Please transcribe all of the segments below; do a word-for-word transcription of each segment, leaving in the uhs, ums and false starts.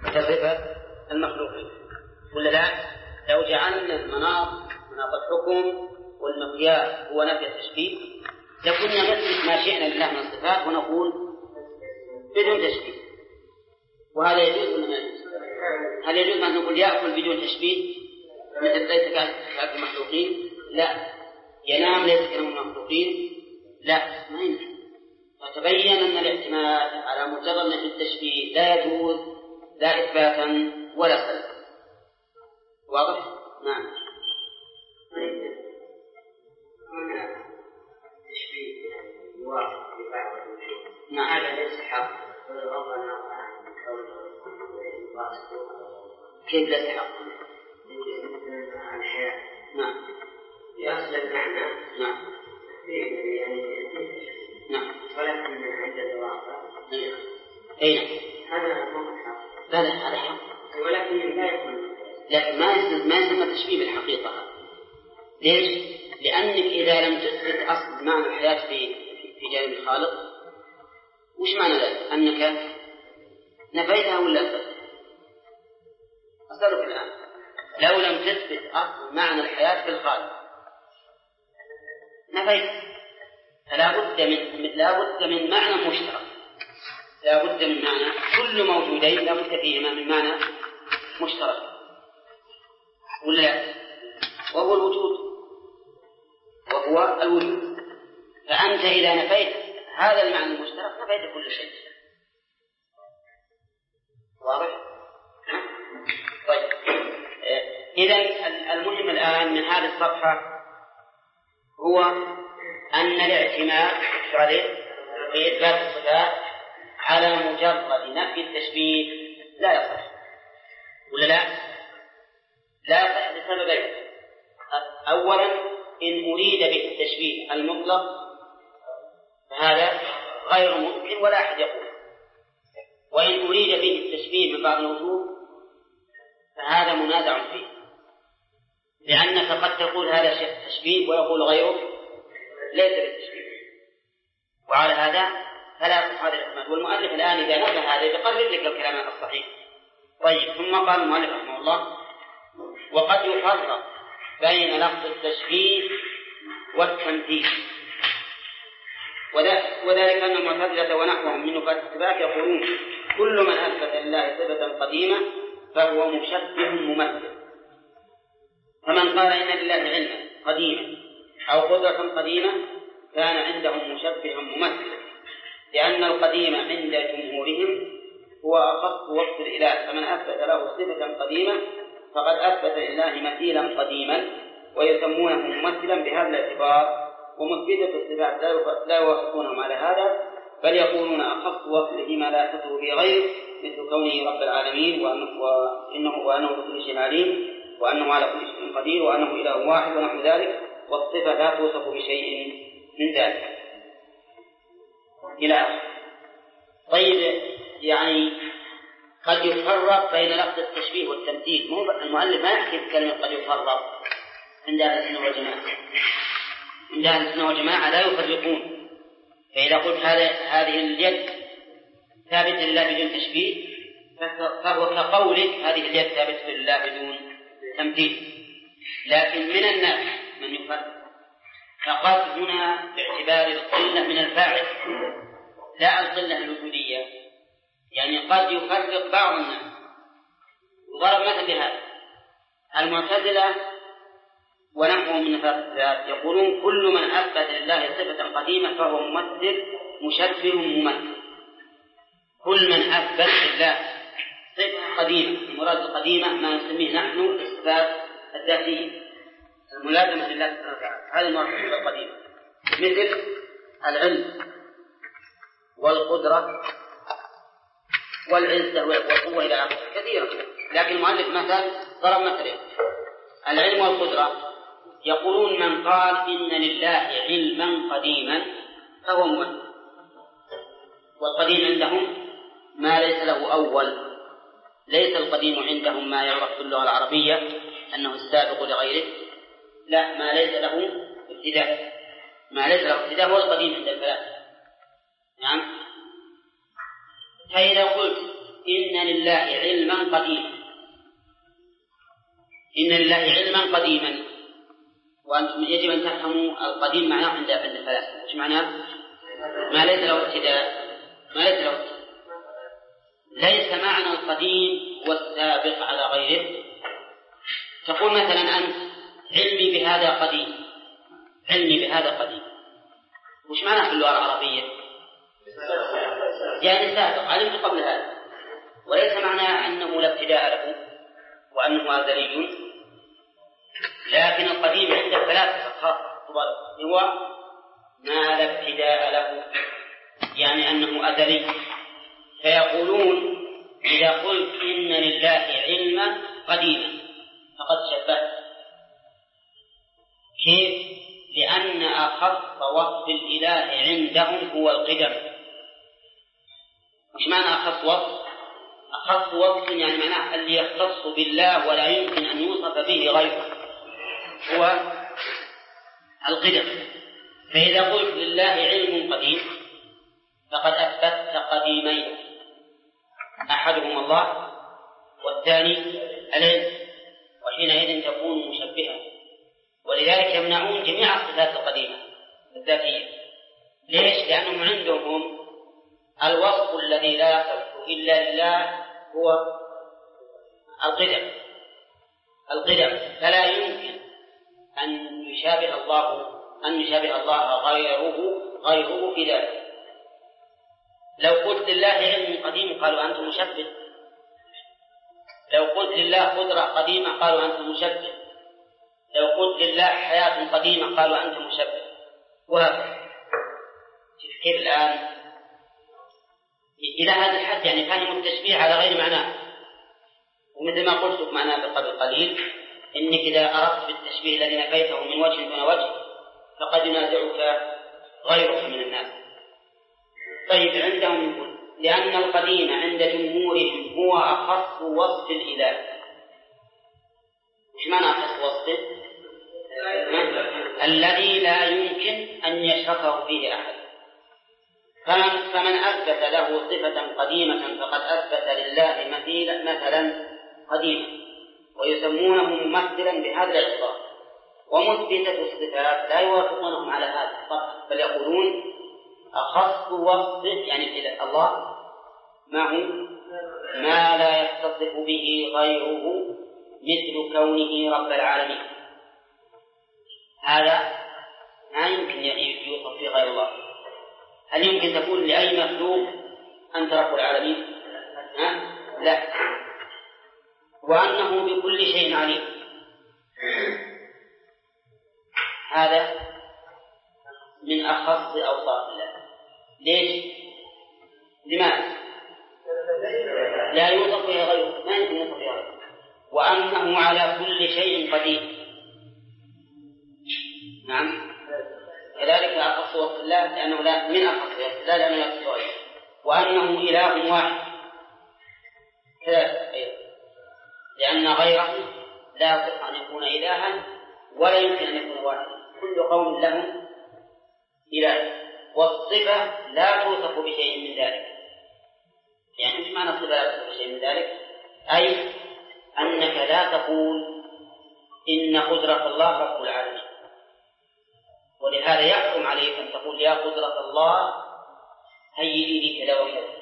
كصفة المخلوقين. ولا لا؟ لو جعلنا المناط مناط الحكم والمقياس هو نفي التشبيه لكنا نثبت ما شئنا لله من الصفات ونقول بدون تشبيه. وهذا يجوز ولا لا يجوز؟ هل يجوز أن نقول يأكل بدون تشبيه مثل ليس كأكل المخلوقين؟ لا. ينام ليس كأكل المخلوقين؟ لا، ما يمكن. فتبين أن الاعتماد على مجرد نفي التشبيه لا يجوز لا إثباتا ولا سلبا. واضح؟ نعم. نعم. هذا ليس حق. كيف ليس حق؟ نعم. يصل المعنى. نعم. يعني نعم. ولكن عند الواقع. أين؟ هذا هو الحق. لا لا هذا حق. ولكن لا يكون. لكن ما يسمى ما يسمى تشبيه بالحقيقة. ليش؟ لأنك إذا لم تثبت أصل معنى الحياة في في جانب الخالق، وش معنى ذلك؟ أنك نفيتها ولا أثبتها؟ أسألك الآن، لو لم تثبت أصل معنى الحياة في الخالق نفيتها، فلا بد من لا بد من معنى مشترك، لا بد من معنى، كل موجودين لا بد فيهما من معنى مشترك ولا لا؟ وهو الوجود، وهو الوجود. فأنت إذا نفيت هذا المعنى المشترك نفيت كل شيء. واضح؟ طيب، إذن المهم الآن من هذه الصفحة هو أن الاعتماد في إثبات الصفات على مجرد نفي التشبيه لا يصح ولا لا؟ لا يصح لسببين. أولا، إن أريد به التشبيه المطلق فهذا غير ممكن ولا أحد يقول، وإن أريد به التشبيه من بعض الوجوه فهذا منازع فيه، لأنك قد تقول هذا شيء تشبيه ويقول غيره ليس بالتشبيه، وعلى هذا فلا يصح هذا الاحتمال. والمؤلف الآن إذا نفى هذا يقرر لك الكلام الصحيح. طيب، ثم قال المؤلف رحمه الله: وقد يفرق بين لفظ التشبيه والتمثيل، وذلك أن المعتزلة ونحوهم من نفاة الصفات يقولون كل من أثبت لله صفة قديمة فهو مشبه ممثل. فمن قال إن لله علما قديما أو قدرة قديمة كان عندهم مشبها ممثلا، لأن القديم عند جمهورهم هو أخص وصف الإله، فمن أثبت له صفة قديمة فقد أثبت لله مثيلا قديما، ويسمونه ممثلا بهذا الاعتبار. ومثبتة الصفات لا يوافقونهم على هذا، بل يقولون أخص وصفه ما لا يثبته به غيره، مثل كونه رب العالمين وأنه, وأنه بكل شيء عليم وأنه على كل شيء قدير وأنه إله واحد ونحو ذلك، والصفة لا توصف بشيء من ذلك إلى آخره. طيب، يعني قد يفرق بين لفظ التشبيه والتمثيل. المؤلف ما يحكي بكلمة قد يفرق عند أهل السنة والجماعة. عند أهل السنة والجماعة لا يفرقون، فإذا قلت هذه اليد ثابتة لله بدون تشبيه فهو كقولك هذه اليد ثابتة لله بدون تمثيل. لكن من الناس من يفرق، فقد هنا باعتبار القلة من الفاعل لا القلة الوجودية، يعني قد يفرق بعض الناس. وضرب مثل بهذا: المعتزلة ونحوهم من نفاة الصفات يقولون كل من أثبت لله صفة قديمة فهو ممثل مشبه ممثل. كل من أثبت لله صفة قديمة، المراد القديمة ما نسميه نحن الصفات الذاتية الملازمة لله سبحانه وتعالى، هذه المراد القديمة، مثل العلم والقدرة والعزة والقوة إلى آخره كثيرا. لكن المؤلف مثلا ضرب مثلا العلم والقدرة، يقولون من قال إن لله علما قديما فهو ممثل، والقديم عندهم ما ليس له أول، ليس القديم عندهم ما يعرف باللغة العربية أنه السابق لغيره، لا، ما ليس له ابتداء، ما ليس له ابتداء هو القديم عند الفلاسفة. نعم. فإذا قلت إن لله علما قديما، إن لله علما قديما، وأنتم يجب أن تفهموا القديم معناه عند الفلاسفة. وش معناه؟ ما ليس له ابتداء، ما ليس له ابتداء. ليس معنى القديم والسابق على غيره. تقول مثلا أنت علمي بهذا قديم، علمي بهذا قديم، وش معناه في اللغة العربية؟ يعني سابق، علمت قبل هذا، وليس معناه أنه لا ابتداء له وأنه أزلي. لكن القديم عند الفلاسفة هو ما لا ابتداء له، يعني أنه أزلي. فيقولون إذا قلت إن لله علما قديما فقد شبهت. كيف؟ لأن أخص وصف الإله عندهم هو القدم. وش معنى أخص وصف؟ أخص وصف يعني معناه اللي يختص بالله ولا يمكن أن يوصف به غيره هو القدم. فإذا قلت لله علم قديم فقد أثبت قديمين، أحدهما الله والثاني العلم، وحينئذ تكون مشبهة. ولذلك يمنعون جميع الصفات القديمة الذاتية. ليش؟ لأنهم عندهم الوصف الذي لا يصف إلا لله هو القدم، القدم، فلا يمكن أن يشابه الله أن يشابه الله غيره غيره في ذلك. لو قلت لله علم قديم قالوا أنت مشبه، لو قلت لله قدرة قديمة قالوا أنت مشبه، لو قلت لله حياة قديمة قالوا أنت مشبه. وهكذا. كيف الآن إلى هذا الحد يعني فهم التشبيه على غير معناه. ومثل ما قلت معناه قبل قليل إنك إذا أردت بالتشبيه الذي نفيته من وجه دون وجه فقد ينازعك غيرك من الناس. طيب عندهم يقول لأن القديم عند جمهورهم هو أخص وصف الإله. وش معنى أخص وصفه؟ الذي لا يمكن أن يشركه فيه أحد. فمن, فمن أثبت له صفة قديمة فقد أثبت لله مثيلا مثلا قديما، ويسمونه ممثلا بهذا الاعتبار. ومثبتة الصفات لا يوافقونهم على هذا فقط، بل يقولون أخص وصف يعني الله ما هو ما لا يتصف به غيره مثل كونه رب العالمين. هذا ما يمكن يوصف في غير الله. هل يمكن تقول لأي مخلوق أنت رب العالمين؟ ها؟ لا. وأنه بكل شيء عليم، هذا من أخص أوصاف الله. ليش؟ لماذا؟ لا يوصف به غيره، ما يمكن يوصف به غيره. وأنه على كل شيء قدير. نعم، كذلك أخص وصف الله لأنه لا من أخص وصف الله لأنه لا يخص غيره. وأنه إله واحد كذلك أيضا، لأن غيره لا يصح أن يكون إلها ولا يمكن أن يكون واحدا. كل قوم له إله، والصفة لا توصف بشيء من ذلك. يعني مش معنى الصفة لا توصف بشيء من ذلك؟ أي أنك لا تقول إن قدرة الله رب العالمين، ولهذا يحكم عليك أن تقول يا قدرة الله هيئي لي كذا وكذا.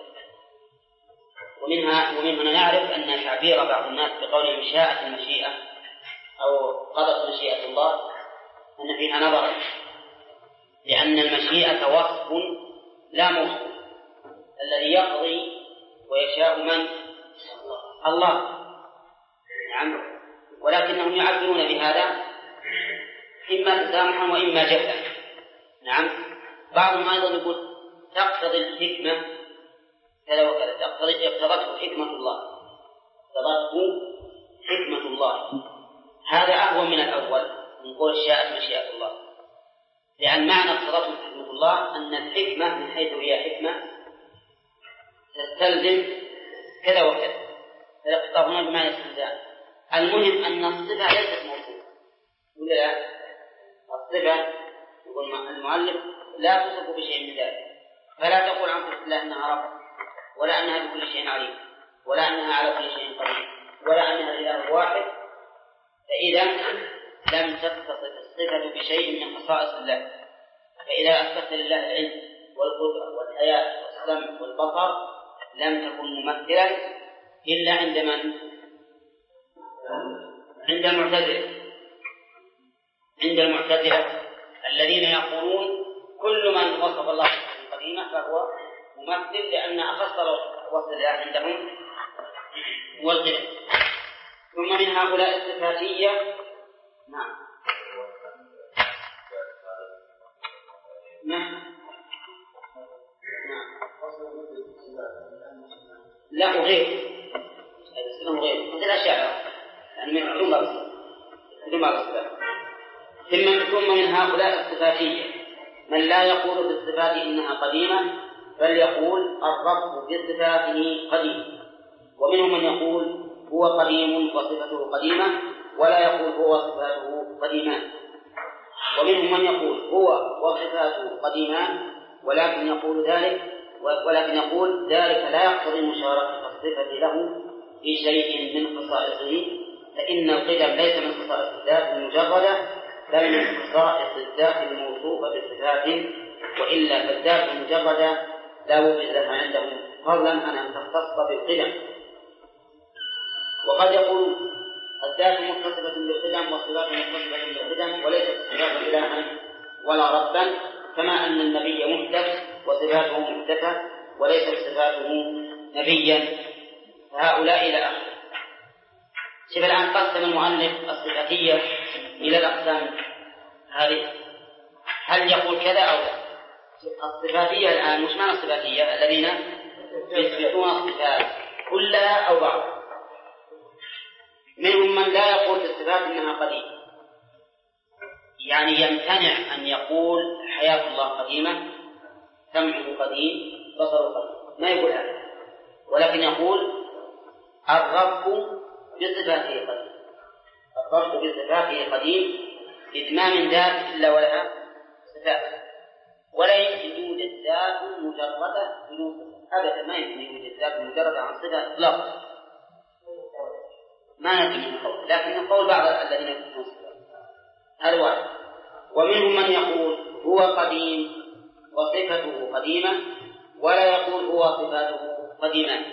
ومنها ومن هنا نعرف أن تعبير بعض الناس بقول شاءت المشيئة أو قضت مشيئة الله أن فيها نظرا، لأن المشيئة وصف لا موصوف. الذي يقضي ويشاء من؟ الله. نعم، ولكنهم يعبرون بهذا إما تسامحا وإما جهلا. نعم، بعضهم أيضا يقول تقتضي الحكمة كذا وكذا، تقتضي اقتضته حكمة الله، اقتضته حكمة الله. هذا أهون من الأول من قول شاءت مشيئة الله، لأن معنى اقتضته حكمة الله أن الحكمة من حيث هي حكمة تستلزم كذا وكذا، فالاقتضاء هنا بمعنى استلزام. المهم أن الصفة ليست موصوفة، ولا لا؟ الصفة يقول المؤلف لا تصف بشيء من ذلك، فلا تقول عن صفة الله أنها رب ولا أنها بكل شيء عليم، ولا أنها على كل شيء قدير ولا أنها الإله واحد، فإذا لم تتصف الصفة بشيء من خصائص الله. فإذا أثبت لله العلم والقدرة والحياة والسمع والبصر لم تكن ممثلا إلا عند من؟ عند المعتزلة. عند المعتزلة الذين يقولون كل من وصف الله بالقديمة فهو ممثل، لأن أخص وصف الله عندهم والقدم. ثم من هؤلاء الصفاتية نعم نعم لا غير غير مثل أشياء يعني من ثم ثم الصفات. ثم ثم من هؤلاء الصفاتية من لا يقول بالصفات إنها قديمة بل يقول الرب بصفاته قديم، ومنهم من يقول هو قديم وصفته قديمة ولا يقول هو صفاته قديمان، ومنهم من يقول هو وصفاته قديمان ولكن يقول ذلك ولكن يقول ذلك لا يقتضي مشاركة الصفة له في شيء من خصائصه، فإن القدم ليس من خصائص الذات المجردة بل من خصائص الذات الموصوفة بصفات، وإلا فالذات المجردة لا وجود لها عندهم فضلا عن أن تختص بالقدم. وقد يقول الذات متصفة بالقدم والصفات متصفة بالقدم وليست الصفات إلها ولا ربا، كما أن النبي محدث وصفاته محدثة وليست صفاته نبيا، فهؤلاء إلى آخره. شوف الآن قسم المؤلف الصفاتية إلى الأقسام هذه، هل يقول كذا أو لا؟ الصفاتية الآن مش معنى الصفاتية الذين يثبتون الصفات كلها أو بعض. منهم من لا يقول في الصفات إنها قديمة، يعني يمتنع أن يقول حياة الله قديمة، سمعه قديم، بصره قديم، ما يقول هذا، ولكن يقول الرب بصفاته قديم. الرب بصفاته قديم إذ ما من ذات إلا ولها صفات، ولا يمكن يوجد ذات مجردة بدون صفة أبدا، ما يمكن يوجد ذات مجردة عن صفة إطلاقا، ما يمكن القول، لكن القول بعض الذين يكون صفات هذا واحد. ومنهم من يقول هو قديم وصفته قديمة ولا يقول هو صفاته قديمة.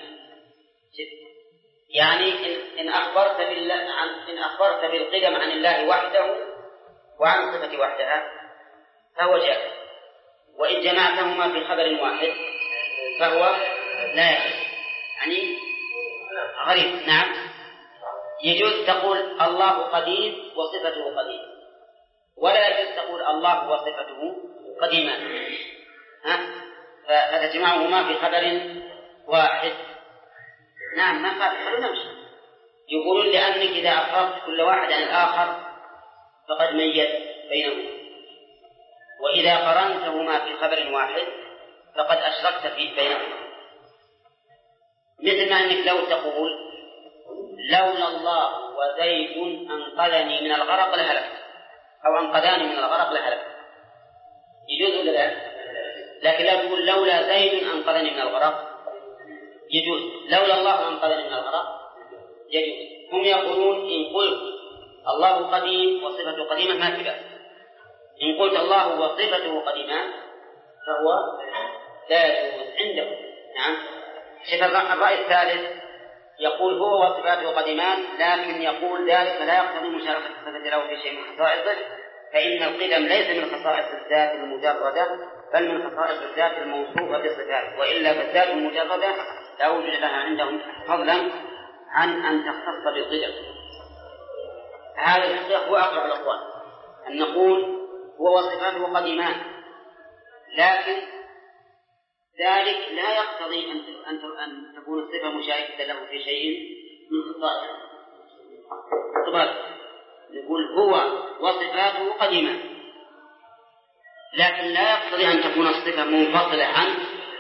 يعني إن أخبرت بالله عن إن أخبرت بالقدم عن الله وحده وعن صفة وحدها فهو جائز، وإن جمعتهما في خبر واحد فهو لا يجوز، يعني غريب. نعم يجوز تقول الله قديم وصفته قديم، ولا يجوز تقول الله وصفته قديمان، ها فتجمعهما في خبر واحد. نعم ما قال خلوا نمشي. يقولون لأنك إذا أخبرت كل واحد عن الآخر فقد ميز بينهما، وإذا قرنتهما في خبر واحد فقد أشركت في بينهما، مثل ما أنك لو تقول لولا الله وزيد أنقذني من الغرق لهلكت، أو أنقذاني من الغرق لهلكت، يجوز ولا لا؟ لكن لا تقول لولا زيد أنقذني من الغرق، يجوز. لولا الله أنقذني من الغرق يجوز. هم يقولون إن قلت الله قديم وصفته قديمة ما في بأس، إن قلت الله وصفته قديمان فهو لا يجوز عندهم. نعم. شوف الرأي الثالث يقول هو وصفاته قديمان، لكن يقول ذلك لا يقتضي مشاركة الصفة له في شيء من خصائصه، فإن القدم ليس من خصائص الذات المجردة بل من خصائص الذات الموصوفة بالصفات، وإلا فالذات المجردة لا وجود لها عندهم فضلا عن أن تختص بالقدم. هذا الحقيقة هو أقرب الأقوال، أن نقول هو وصفاته قديمان، لكن ذلك لا يقتضي أن تكون الصفة مشاركة له في شيء من خصائصه. طبعا نقول هو وصفاته قديمان، لكن لا يقتضي أن تكون الصفة منفصلة عن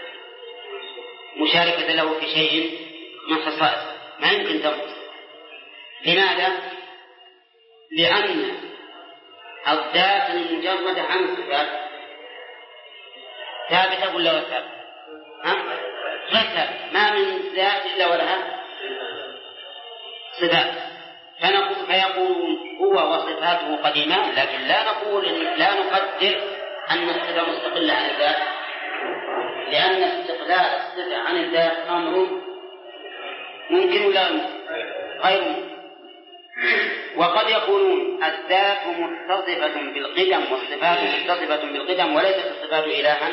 مشاركة له في شيء من خصائصه، ما يمكن تنفصل. لماذا؟ لأن الذات المجردة عن الصفات ثابتة ولا ثابتة؟ ها؟ غير ثابتة، ما من ذات إلا ولها صفات، فنقول فيقولون هو وصفاته قديمان، لكن لا نقول لا نقدر أن الصفة مستقلة عن الذات، لأن استقلال الصفة عن الذات أمر ممكن ولا غير ممكن. وقد يقولون الذات متصفة بالقدم والصفات متصفة بالقدم وليست الصفات إلها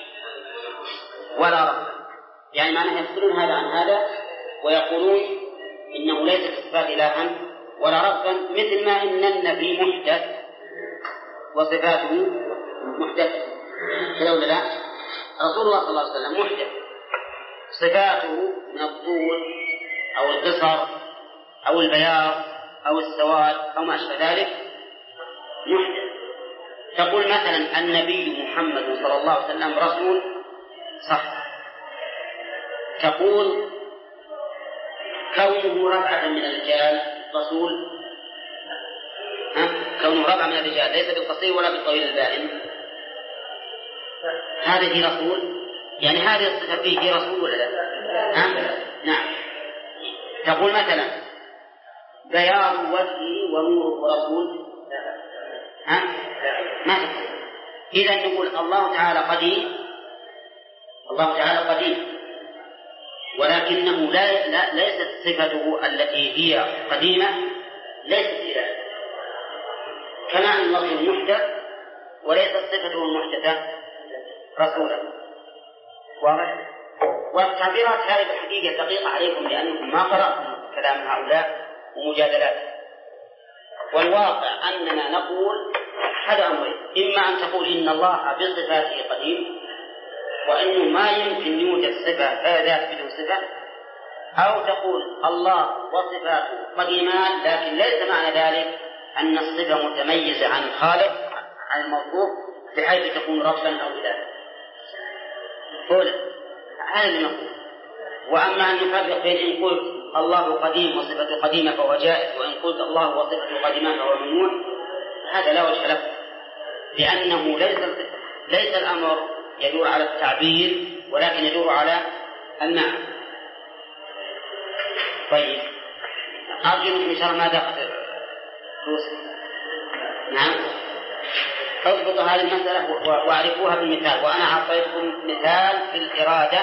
ولا ربا، يعني معنى يفصلون هذا عن هذا ويقولون إنه ليست الصفات إلها ولا ربا، مثل ما إن النبي محدث وصفاته محدث كذا ولا لا؟ رسول الله صلى الله عليه وسلم محدث، صفاته من الطول أو القصر أو البياض أو السواد أو ما أشبه ذلك محدث. تقول مثلا النبي محمد صلى الله عليه وسلم رسول، صح. تقول كونه ربعة من الرجال رسول، ها؟ كونه ربعة من الرجال ليس بالقصير ولا بالطويل البائن، هذه رسول، يعني هذه الصفة فيه رسول ولا لا؟ ها؟ نعم. تقول مثلا بياض وجهه ونوره رسول، ها؟ ما تقول. إذا نقول الله تعالى قديم، الله تعالى قديم، ولكنه لا, لا ليست صفته التي هي قديمة ليست إله، كما أن الله محدث وليست صفته المحدثة رسولا. واضح؟ والتعبيرات هذه الحقيقة دقيقة عليكم لأنكم ما قرأتم كلام هؤلاء ومجادلات. والواقع أننا نقول أحد أمرين، إما أن تقول إن الله بصفاته قديم وإنه ما يمكن يوجد صفة فذات بدون صفة، أو تقول الله وصفاته قديمان لكن ليس معنى ذلك أن الصفة متميزة عن الخالق عن الموصوف بحيث تكون ربا أو إلها. قول هذا اللي نقول. وأما أن نفرق بين إن قلت الله قديم وصفته قديمة فهو جائز، وإن قلت الله وصفته قديمان فهو ممنوع، هذا لا وجه له، لأنه ليس ليس الأمر يدور على التعبير ولكن يدور على المعنى. طيب أرجو أن شاء الله ماذا توصل. نعم، اضبطوا هذه المسألة واعرفوها بالمثال. وأنا أعطيتكم مثال في الإرادة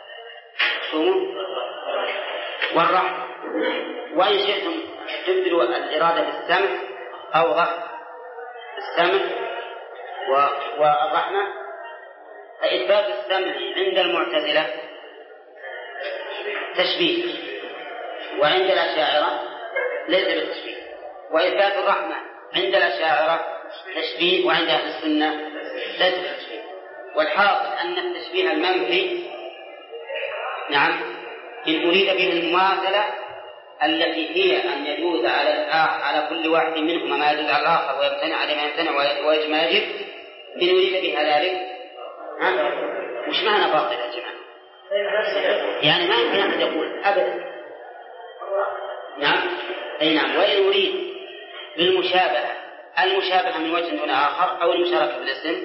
والرحمة، وإن شئتم تبدلوا الإرادة بالسمع أو رحمة السمع والرحمة. فإثبات السمع عند المعتزلة تشبيه، وعند الأشاعرة ليس بالتشبيه. وإثبات الرحمة عند الأشاعرة تشبيه، وعند أهل السنة ليس بالتشبيه. والحاصل أن التشبيه المنفي نعم إن أريد به المماثلة التي هي أن يجوز على الآخر على كل واحد منهما ما يجوز على الآخر ويمتنع عليه ما يمتنع ويجب ما يجب، إن أريد بها ذلك مش معنى باطل يا جماعة، يعني ما يمكن أن يقول أبدا. نعم أي نعم. وإن أريد بالمشابهة المشابهة من وجه دون آخر أو المشاركة بالاسم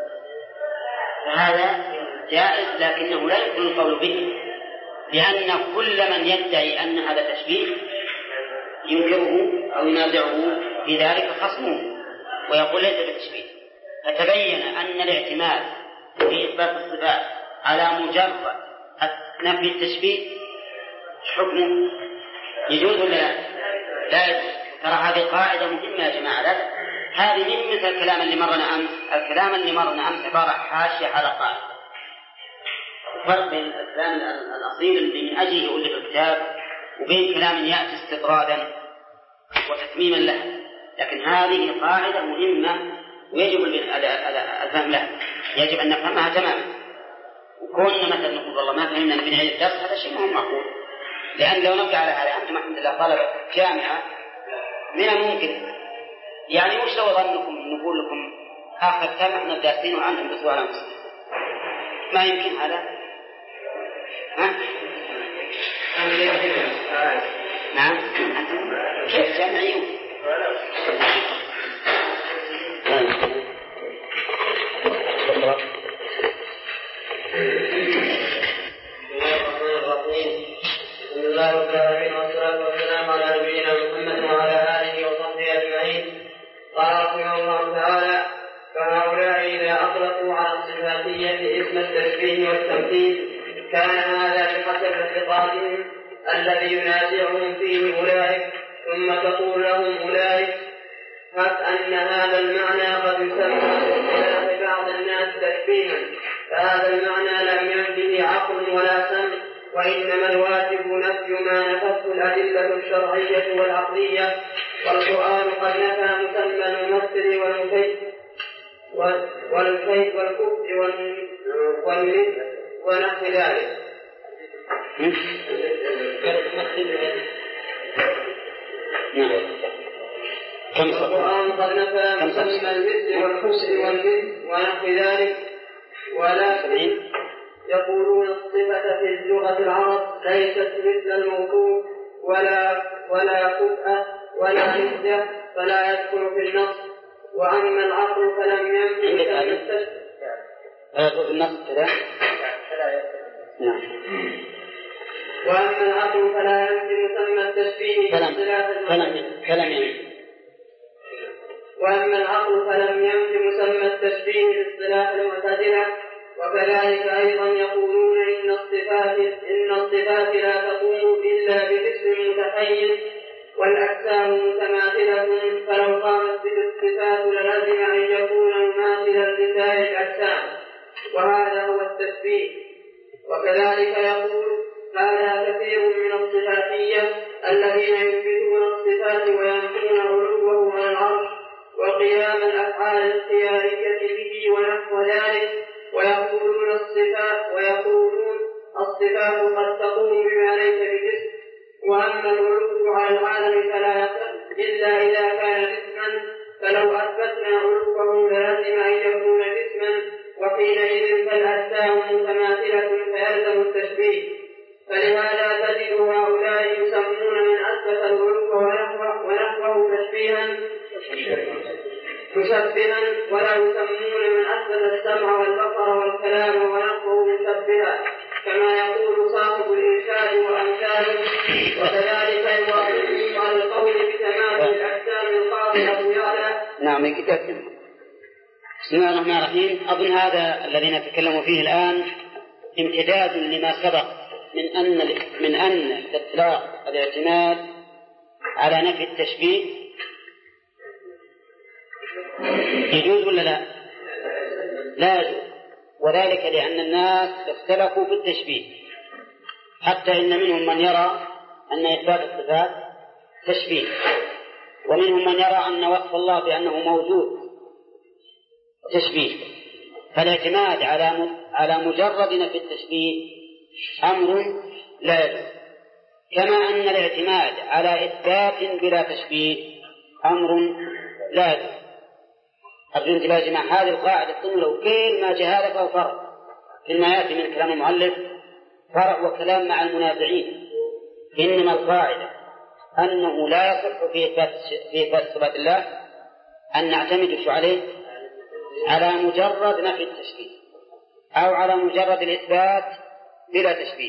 فهذا جائز، لكنه لا يمكن القول به، لأن كل من يدعي أن هذا تشبيه ينكره أو ينازعه في ذلك خصمه ويقول ليس بالتشبيه. فتبين أن الاعتماد في إثبات الصفات على مجرد نفي التشبيه حكمه يجوز ولا لا؟ لا يجوز. ترى هذه قاعدة مهمة يا جماعة. لا هذه من مثل الكلام اللي مرنا أمس. الكلام اللي مرنا أمس عبارة حاشية على قاعدة. فرق بين الكلام الأصيل اللي من أجله يؤلف الكتاب وبين كلام يأتي استطرادا وتتميما له، لكن هذه قاعدة مهمة ويجب الفهم لها، يجب أن نفهمها تماما. وكوننا مثلا نقول والله ما فهمنا من عيد الدرس هذا شيء مهم معقول، لأن لو نبقى على هذا أنتم الحمد لله طلبة جامعة من الممكن يعني وش لو ظنكم نقول لكم آخر ترم احنا دارسين وأنتم بسؤال أمس، ما يمكن هذا. ها؟ نعم كيف جامعيون بسم الله الرحمن الرحيم. بسم الله التشبيه والتمثيل كان هذا بحسب خطابهم الذي ينازعهم فيه أولئك، ثم تقول لهم أولئك حتى أن هذا المعنى قد يسمى باختلاف بعض الناس تشبيها، فهذا المعنى لم ينفه عقل ولا سمع، وإنما الواجب نفي ما نفته الأدلة الشرعية والعقلية، والقرآن قد نفى مسمى الممثل والمكيف والكيف والكفر والمثل ونحو ذلك. القرآن قد نفى مسمى المثل والكفر والمثل ونحو ذلك، ولكن يقولون الصفة في اللغة العرب ليست مثل الموصوف ولا ولا كفء ولا نسبة، فلا يدخل في النص. وأما العقل فلم يمكن أن يستشفى في النص كذا. نعم. وأما العقل فلا يمكن مسمى التشبيه فلم فلم وأما العقل فلم يمكن مسمى التشبيه باصطلاح المعتزلة. وكذلك أيضا يقولون إن الصفات إن الصفات لا تقوم إلا بجسم متحيز والأجسام متماثلة، فلو قامت به الصفات للزم أن يكون مماثلا لسائر الأجسام، وهذا هو التشبيه. وكذلك يقول هذا كثير من الصفاتية الذين يثبتون الصفات وينفون علوه على العرش وقيام الأفعال الاختيارية به ونحو ذلك، ويقولون الصفات ويقولون الصفات قد تقوم بما ليس بجسم، وأما العلو على العالم فلا يصح إلا إذا كان جسما، فلو أثبتنا علوه للزم أن يكون جسما، وحينئذ فالأجسام متماثلة فيلزم التشبيه. فلهذا تجد هؤلاء يسمون من أثبت العلو ونحوه تشبيها مشبها، ولا يسمون من أثبت السمع والبصر والكلام ونحوه مشبها، كما يقول صاحب الإنشاء وأمثاله. وكذلك يوافقهم على القول بتمام الأجسام القاطعة يعلى. نعم. بسم الله الرحمن الرحيم. أظن هذا الذي نتكلم فيه الآن امتداد لما سبق من أن من أن إطلاق الاعتماد على نفي التشبيه يجوز ولا لا؟ لا يجوز، وذلك لأن الناس اختلفوا في التشبيه، حتى إن منهم من يرى أن إثبات الصفات تشبيه، ومنهم من يرى أن وصف الله بأنه موجود تشبيه. فالاعتماد على على مجرد نفي التشبيه أمر لا يجوز، كما أن الاعتماد على إثبات بلا تشبيه أمر لا يجوز. أرجو انتباه يا جماعة، هذه القاعدة تقول لو كل ما جهالة فهو فرع، إنما يأتي من كلام المؤلف فرع وكلام مع المنازعين، إنما القاعدة أنه لا يصح في إثبات في إثبات صفات الله أن نعتمد شو عليه على مجرد نفي التشبيه أو على مجرد الإثبات بلا تشبيه،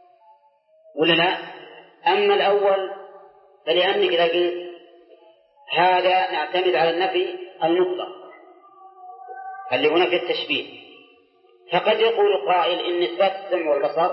ولا لا؟ أما الأول فلأنك إذا قلت هذا نعتمد على النفي المطلق اللي هنا في التشبيه، فقد يقول قائل إن إثبات السمع والبصر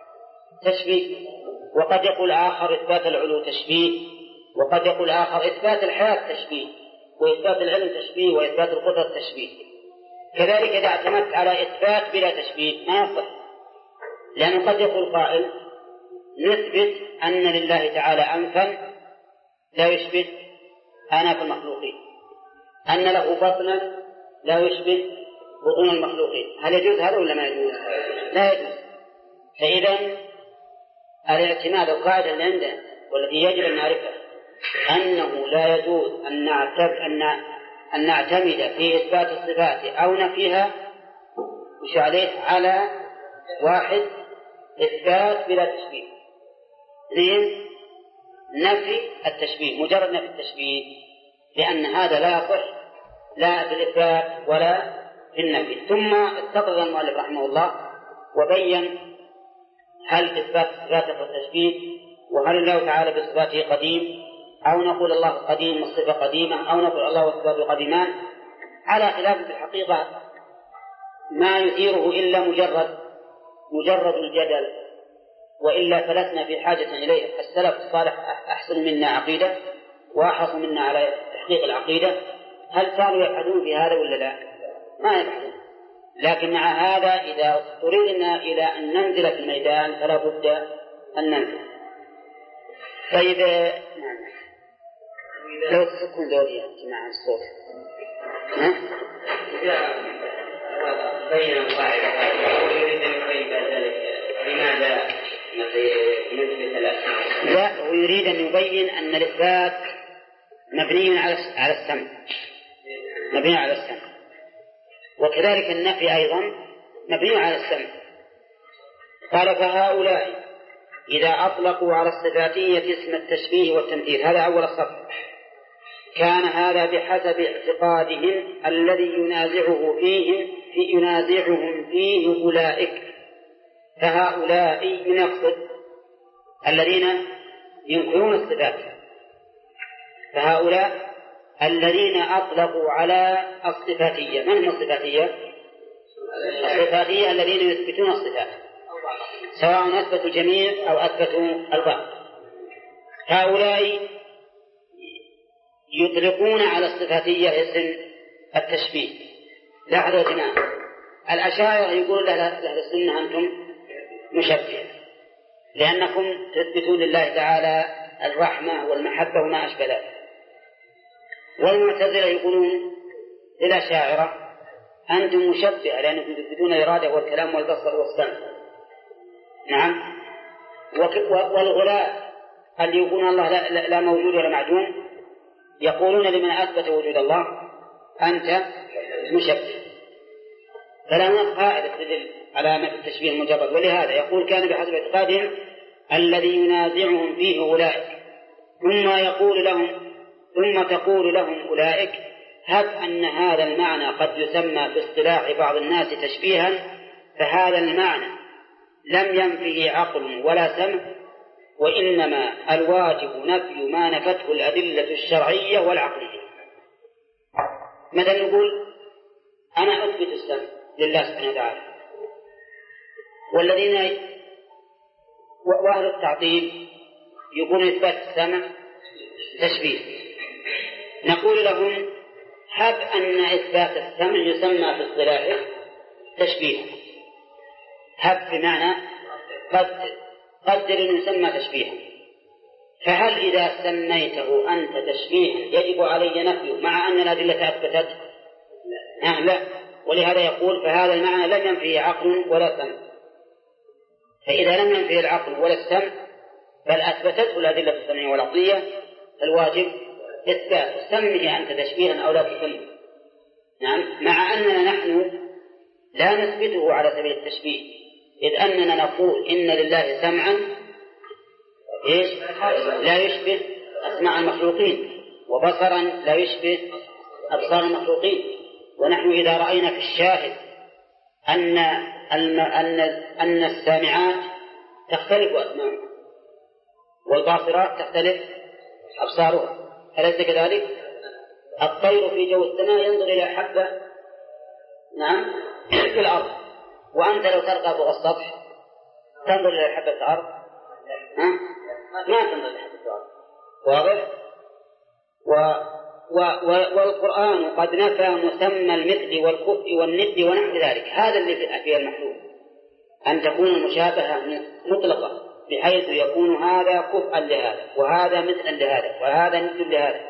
تشبيه، وقد يقول آخر إثبات العلو تشبيه، وقد يقول آخر إثبات الحياة تشبيه، وإثبات العلم تشبيه، وإثبات القدرة تشبيه. كذلك إذا اعتمدت على إثبات بلا تشبيه ما يصح، لأنه قد يقول قائل نثبت أن لله تعالى أنفا لا يشبه آناف المخلوقين، أن له بطنا لا يشبه بطون المخلوقين. هل يجوز هذا ولا ما يجوز؟ لا يجوز. فإذا الاعتماد القاعدة اللي عندنا والتي يجب أن نعرفها أنه لا يجوز أن نعتمد أن أن نعتمد في إثبات الصفات أو نفيها مش عليه على واحد إثبات بلا تشبيه، اثنين نفي التشبيه، مجرد نفي التشبيه، لأن هذا لا يصح لا في الإثبات ولا في النفي. ثم استطرد المؤلف رحمه الله وبين هل إثبات الصفات والتشبيه، وهل الله تعالى بصفاته قديم، أو نقول الله قديم والصفة قديمة، أو نقول الله وصفاته قديمان، على خلاف في الحقيقة ما يثيره إلا مجرد مجرد الجدل وإلا فلسنا في حاجة إليه. السلف الصالح أحسن منا عقيدة وأحرص منا على تحقيق العقيدة، هل كانوا يبحثون في هذا ولا لا؟ ما يبحثون. لكن مع هذا إذا اضطررنا إلى أن ننزل في الميدان فلا بد أن ننزل. طيب لو تسكن ذولي مع الصوت إذا بين القاعدة ويريد أن يبين بعد ذلك لماذا نثبت الأسماء؟ لا، هو يريد أن يبين أن الإثبات مبني على على السمع، مبني على السمع، وكذلك النفي أيضا مبني على السمع. قال فهؤلاء إذا أطلقوا على الصفاتية اسم التشبيه والتمثيل، هذا أول الصف، كان هذا بحسب اعتقادهم الذي ينازعه فيهم في ينازعهم فيه أولئك. فهؤلاء ينقصد الذين ينكرون الصفات، فهؤلاء الذين أطلقوا على الصفاتية. من هم الصفاتية؟ الصفاتية الذين يثبتون الصفات، سواء أثبتوا الجميع أو أثبتوا البعض. هؤلاء يطلقون على الصفاتية اسم التشبيه. لاحظوا يا جماعة، الأشاعرة يقول لأهل السنة أنتم مشبهة لأنكم تثبتون لله تعالى الرحمة والمحبة وما أشبه ذلك. والمعتزلة يقولون للأشاعرة أنتم مشبهة لأنكم تثبتون الإرادة والكلام والبصر والسمع. نعم. والغلاة اللي يقولون الله لا, لا موجود ولا معدوم يقولون لمن أثبت وجود الله أنت مشبه. فلا هناك قاعدة تدل على نفي التشبيه المجرد. ولهذا يقول كان بحسب اعتقادهم الذي ينازعهم فيه أولئك، ثم يقول لهم ثم تقول لهم أولئك هب أن هذا المعنى قد يسمى في اصطلاح بعض الناس تشبيها، فهذا المعنى لم ينفه عقل ولا سمع، وإنما الواجب نفي ما نفته الأدلة الشرعية والعقلية. مثلا نقول أنا أثبت السمع لله سبحانه وتعالى، والذين وأهل التعطيل يقولون إثبات السمع تشبيه، نقول لهم هب أن إثبات السمع يسمى في اصطلاحه تشبيه. هب بمعنى قد قدر أن يسمى تشبيها، فهل إذا سميته أنت تشبيها يجب علي نفيه مع أن الأدلة أثبتت؟ آه لا. ولهذا يقول فهذا المعنى لم ينفيه عقل ولا سمع. فإذا لم ينفيه العقل ولا السمع بل أثبتته الأدلة السمعية والعقلية فالواجب إثبات. سمه أنت تشبيها أو لا تسمه. نعم. مع أننا نحن لا نثبته على سبيل التشبيه، إذ أننا نقول إن لله سمعا إيش لا يشبه أسماع المخلوقين، وبصرا لا يشبه أبصار المخلوقين. ونحن إذا رأينا في الشاهد أن أن أن السامعات تختلف أسماعها والباصرات تختلف أبصارها، أليس كذلك؟ الطير في جو السماء ينظر إلى حبة نعم في الأرض، وأنت لو ترقى فوق السطح تنظر إلى حبة الأرض ها؟ ما تنظر إلى حبة الأرض. واضح؟ و... و... و... والقرآن قد نفى مسمى المثل والكفء والند ونحو ذلك. هذا اللي فيه المحلول أن تكون المشابهة مطلقة بحيث يكون هذا كفءا لهذا وهذا مثلا لهذا وهذا مثل لهذا.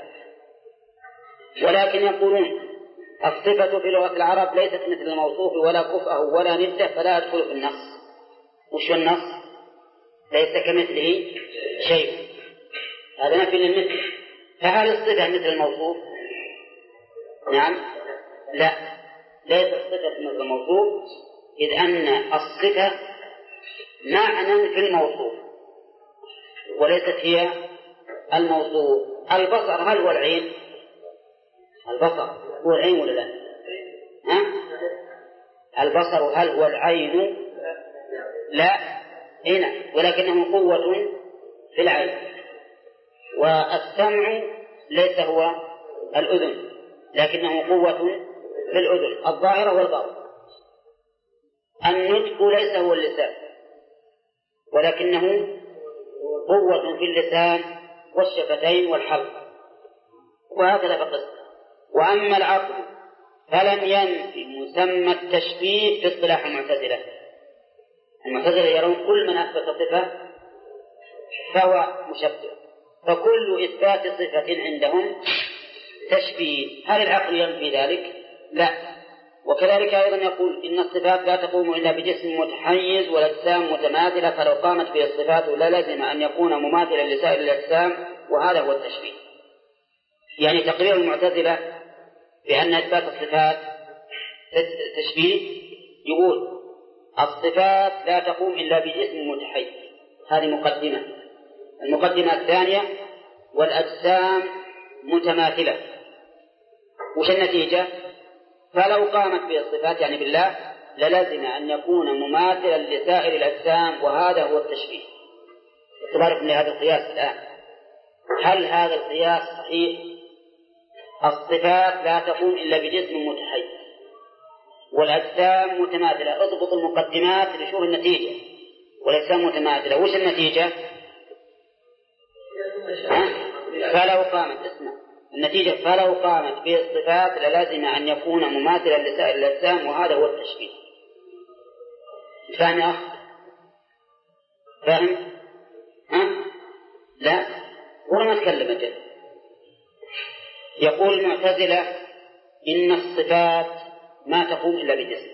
ولكن يقولون الصفة في لغة العرب ليست مثل الموصوف ولا كفءه ولا نده فلا يدخل في النص. وش النص؟ ليس كمثله شيء، هذا نفي للمثل. فهل الصفة مثل الموصوف؟ نعم لا، ليست الصفة مثل الموصوف، إذ أن الصفة معنى في الموصوف وليست هي الموصوف. البصر هل هو العين؟ البصر هو العين ولا لا؟ ها؟ البصر هل هو العين؟ لا هنا، ولكنه قوة في العين. والسمع ليس هو الأذن لكنه قوة في الأذن الظاهرة والباطنة. النطق ليس هو اللسان، ولكنه قوة في اللسان والشفتين والحلق، وهكذا فقط. وأما العقل فلم ينفي مسمى التشبيه في اصطلاح المعتزلة. المعتزلة يرون كل من أثبت صفة فهو مشبه، فكل إثبات صفة عندهم تشبيه. هل العقل ينفي ذلك؟ لا. وكذلك أيضا يقول إن الصفات لا تقوم إلا بجسم متحيز والأجسام متماثلة، فلو قامت به الصفات للزم أن يكون مماثلا لسائر الأجسام، وهذا هو التشبيه. يعني تقرير المعتزلة بأن إثبات الصفات تشبيه، يقول الصفات لا تقوم إلا بجسم متحيز، هذه مقدمة. المقدمة الثانية والأجسام متماثلة، وش النتيجة؟ فلو قامت به الصفات يعني بالله للزم أن يكون مماثلا لسائر الأجسام، وهذا هو التشبيه. اعتباركم لهذا القياس الآن، هل هذا القياس صحيح؟ الصفات لا تقوم إلا بجسم متحيز والأجسام متماثلة. اضبط المقدمات لشوف النتيجة. والأجسام متماثلة، وش النتيجة؟ فلو قامت اسمع النتيجة فلو قامت به الصفات للازم أن يكون مماثلا لسائر الأجسام، وهذا هو التشبيه. فاهم يا أخ؟ فاهم؟ ها؟ لا ولا ما تكلم أجل. يقول المعتزلة إن الصفات ما تقوم إلا بجسم،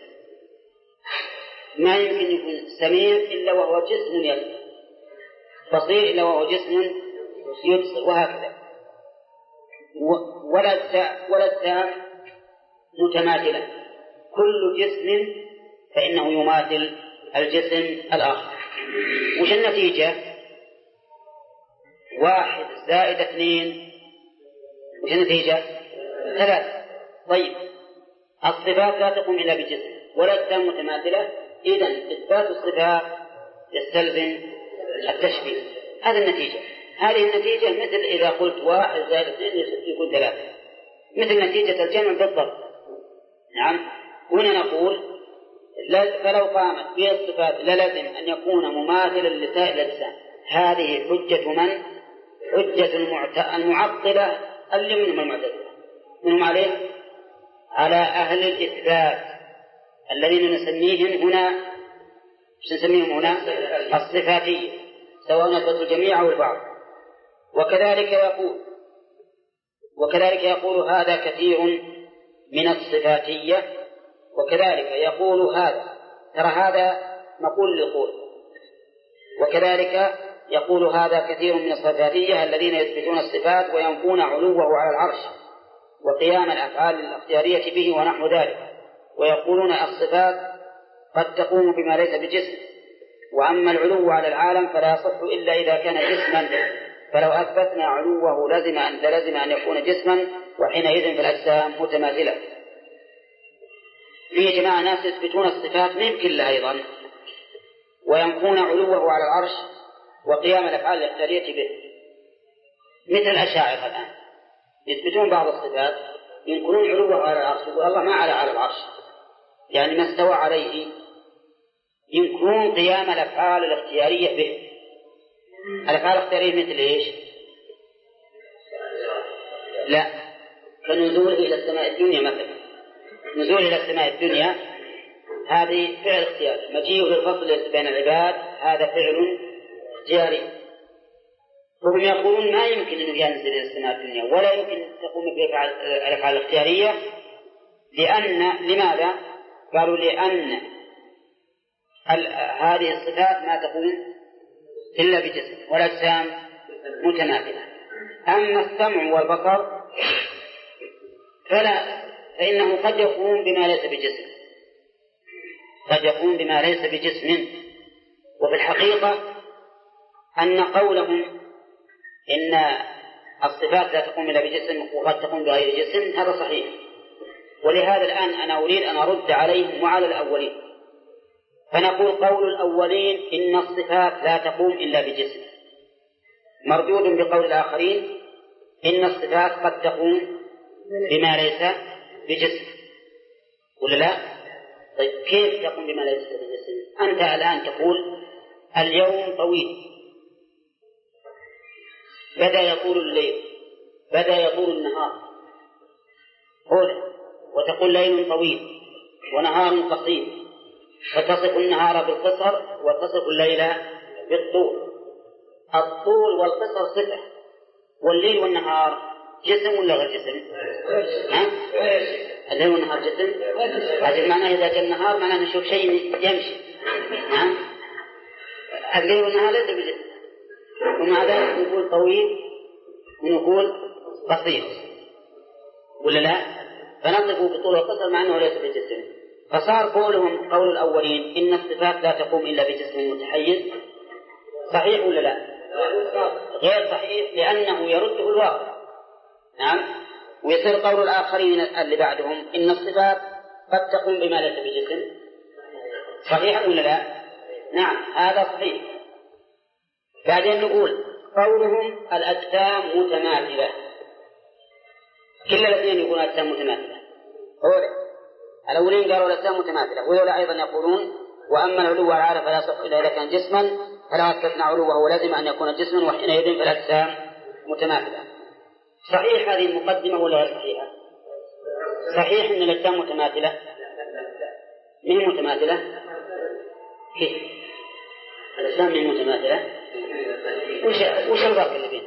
ما يمكن يكون سميع إلا وهو جسم يسمع، بصير إلا وهو جسم يبصر، وهكذا. والأجسام متماثلة، كل جسم فإنه يماثل الجسم الآخر. وش النتيجة؟ واحد زائد اثنين، وش النتيجة؟ ثلاثة. طيب الصفات لا تقوم إلا بجسم والأجسام متماثلة، إذن إثبات الصفات يستلزم التشبيه. هذا النتيجة. هذه النتيجة مثل إذا قلت واحد زائد اثنين يكون ثلاثة، مثل نتيجة الجمع بالضبط. نعم. هنا نقول فلو قامت به الصفات للزم أن يكون مماثلا لسائر الأجسام. هذه حجة من؟ حجة المعطلة اللي منهم المعتزلة. منهم عليه؟ على أهل الإثبات الذين نسميهم هنا، مش نسميهم هنا الصفاتية، سواء نثبت الجميع أو البعض. وكذلك يقول وكذلك يقول هذا كثير من الصفاتية، وكذلك يقول هذا، ترى هذا مقول للقول. وكذلك يقول هذا كثير من الصفاتية الذين يثبتون الصفات وينفون علوه على العرش وقيام الأفعال الاختيارية به ونحو ذلك، ويقولون الصفات قد تقوم بما ليس بجسم، وأما العلو على العالم فلا يصح إلا إذا كان جسما، فلو أثبتنا علوه لازم أن لازم أن يكون جسما، وحينئذ فالأجسام متماثلة. في جماعة ناس يثبتون الصفات ممكن لها أيضا وينفون علوه على العرش وقيام الأفعال الاختيارية به، مثل الأشاعرة الآن يثبتون بعض الصفات ينكرون علوه على العرش، يقول الله ما على على العرش، يعني ما استوى عليه. ينكرون قيام الأفعال الاختيارية به. الأفعال الاختيارية مثل إيش؟ لا، كنزول إلى السماء الدنيا مثلا. نزول إلى السماء الدنيا هذه فعل اختياري، مجيء للفصل بين العباد هذا فعل اختياري. وهم يقولون ما يمكن أن ينزل إلى السماء الدنيا ولا يمكن تقوم بالأفعال الاختيارية، لأن لماذا؟ قالوا لأن هذه الصفات ما تقوم إلا بجسم والأجسام متماثلة. أما السمع والبصر فلا، فإنه قد يقوم بما ليس بجسم، قد يقوم بما ليس بجسم. وفي الحقيقة أن قولهم إن الصفات لا تقوم إلا بجسم وقد تقوم بغير جسم هذا صحيح. ولهذا الآن أنا أريد أن أرد عليهم وعلى الأولين، فنقول قول الأولين إن الصفات لا تقوم إلا بجسم مردود بقول الآخرين إن الصفات قد تقوم بما ليس بجسم، ولا لا؟ طيب كيف تقوم بما ليس بجسم؟ أنت الآن تقول اليوم طويل، بدأ يطول الليل، بدأ يطول النهار، قول وتقول ليل طويل ونهار قصير، فتصف النهار بالقصر وتصف الليل بالطول. الطول والقصر صفة، والليل والنهار جسم ولا غير جسم؟ ها؟ الليل والنهار جسم؟ هذا معناه إذا كان النهار معناه نشوف شيء يمشي. ها؟ الليل والنهار ليس بجسم، ومع ذلك نقول طويل ونقول قصير ولا لا؟ فنصفه بالطول والقصر مع أنه ليس بجسم. فصار قولهم قول الأولين إن الصفات لا تقوم إلا بجسم متحيز صحيح ولا لا؟ غير صحيح، لأنه يرده الواقع. نعم. ويصير قول الآخرين اللي بعدهم إن الصفات قد تقوم بما ليس بجسم صحيح ولا لا؟ نعم هذا صحيح. بعدين نقول قولهم الأجسام متماثلة، كل الاثنين يقولون الأجسام متماثلة. أولا الأولين قالوا الأجسام متماثلة، وهؤلاء أيضا يقولون وأما العلو والعالى فلا يصح إلا إذا كان جسما، فلا استثنى علوه ولازم أن يكون جسما، وحينئذ فالأجسام متماثلة. صحيح هذه المقدمة ولا غير صحيحة؟ صحيح أن الأجسام متماثلة. من هي متماثلة؟ كيف؟ الأجسام من متماثلة؟ وش وش الفرق اللي بينهم؟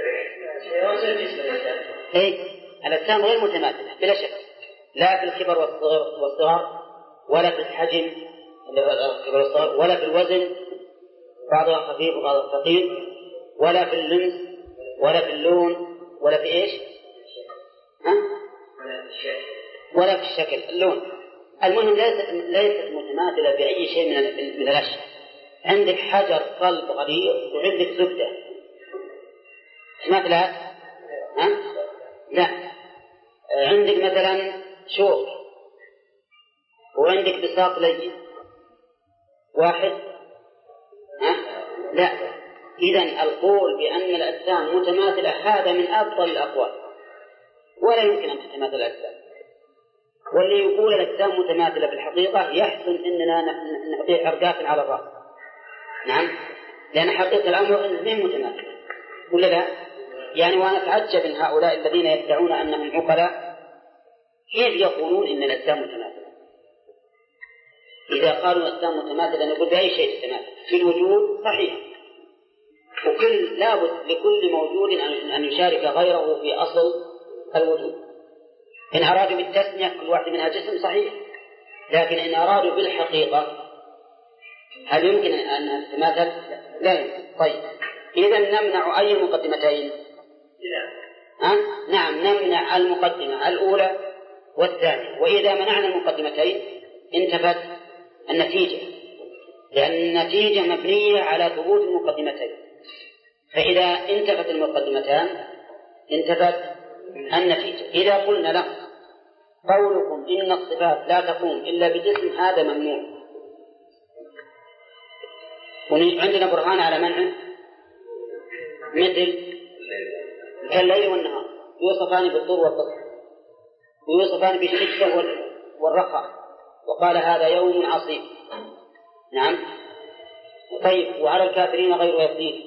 إيه الأجسام غير متماثلة بلا شك، لا في الكبر والصغر والصغر ولا في الحجم ولا في الوزن، بعضها خفيف وبعضها ثقيل، ولا في اللمس ولا في اللون ولا في إيش؟ ها؟ ولا في الشكل اللون. المهم ليست ليست متماثلة بأي شيء من من الأشياء. عندك حجر صلب غليظ وعندك زبدة مثلا، ها؟ لا. عندك مثلا شوك وعندك بساط لين واحد، ها؟ لا. إذن القول بأن الأجسام متماثلة هذا من أفضل الأقوال، ولا يمكن أن تتماثل الأجسام. واللي يقول الأجسام متماثلة في الحقيقة يحسن أننا نعطيه عرقات على الرأس. نعم، لأن حقيقة الأمر أنهم متماثلة ولا لا؟ يعني وأنا أتعجب من هؤلاء الذين يدعون أنهم عقلاء كيف يقولون إن الأجسام متماثلة. إذا قالوا الأجسام متماثلة نقول بأي شيء تتماثل في الوجود صحيح، وكل لابد لكل موجود أن يشارك غيره في أصل الوجود. إن أرادوا بالتسمية كل واحد منها جسم صحيح، لكن إن أرادوا بالحقيقة هل يمكن أن تتماثل؟ لا يمكن. طيب إذا نمنع أي مقدمتين؟ أه؟ نعم نمنع المقدمة الأولى والثانية. وإذا منعنا المقدمتين انتفت النتيجة، لأن النتيجة مبنية على ثبوت المقدمتين. فإذا انتفت المقدمتان انتفت النتيجة. إذا قلنا لا قولكم إن الصفات لا تقوم إلا بجسم هذا ممنوع، وعندنا برهان على منع، مثل كالليل والنهار يوصفان بالطول والقصر، ويوصفان بالشدة والرخاء، وقال هذا يوم عصيب. نعم. طيب وعلى الكافرين غير يسير.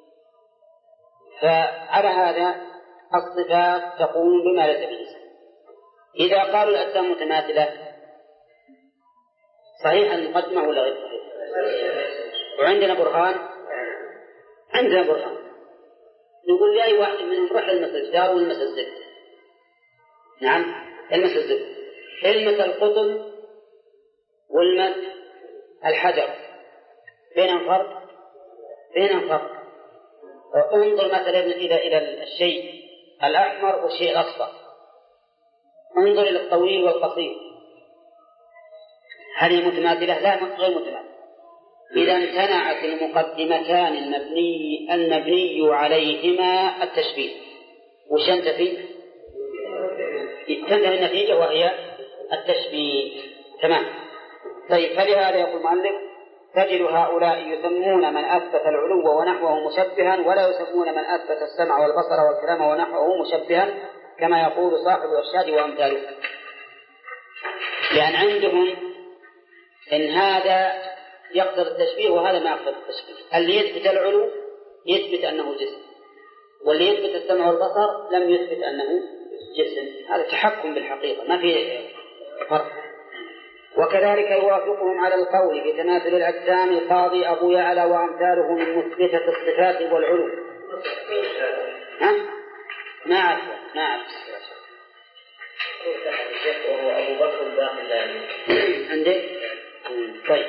فعلى هذا الصفات تقوم بما ليس بجسم. إذا قالوا الأجسام متماثلة صحيح المقدمة ولا غير صحيح؟ وعندنا برهان، عندنا برهان نقول لأي واحد منهم روح المس الجدار والمس الزبد. نعم المس الزبد، المس القطن والمس الحجر، بينهم فرق؟ بينهم فرق. انظر مثلا إلى إلى الشيء الأحمر والشيء الأصفر، انظر إلى الطويل والقصير، هل هي متماثلة؟ لا غير متماثلة. إذا امتنعت المقدمتان المبني المبني عليهما التشبيه، وش ينتفي؟ تنتهي النتيجة وهي التشبيه. تمام. طيب فلهذا يقول المؤلف تجد هؤلاء يسمون من أثبت العلو ونحوه مشبها، ولا يسمون من أثبت السمع والبصر والكلام ونحوه مشبها، كما يقول صاحب الإرشاد وأمثاله. لأن عندهم إن هذا يقتضي التشبيه وهذا ما يقتضي التشبيه. اللي يثبت العلو يثبت أنه جسم، واللي يثبت السمع والبصر لم يثبت أنه جسم. هذا تحكم بالحقيقة ما في فرق. وكذلك يوافقهم على القول بتماثل الأجسام القاضي أبو يعلى وأمثاله من مثبتة الصفات والعلو. ها؟ ما أعرف ما أعرف وهو أبو بكر الباقلاني عندك. طيب.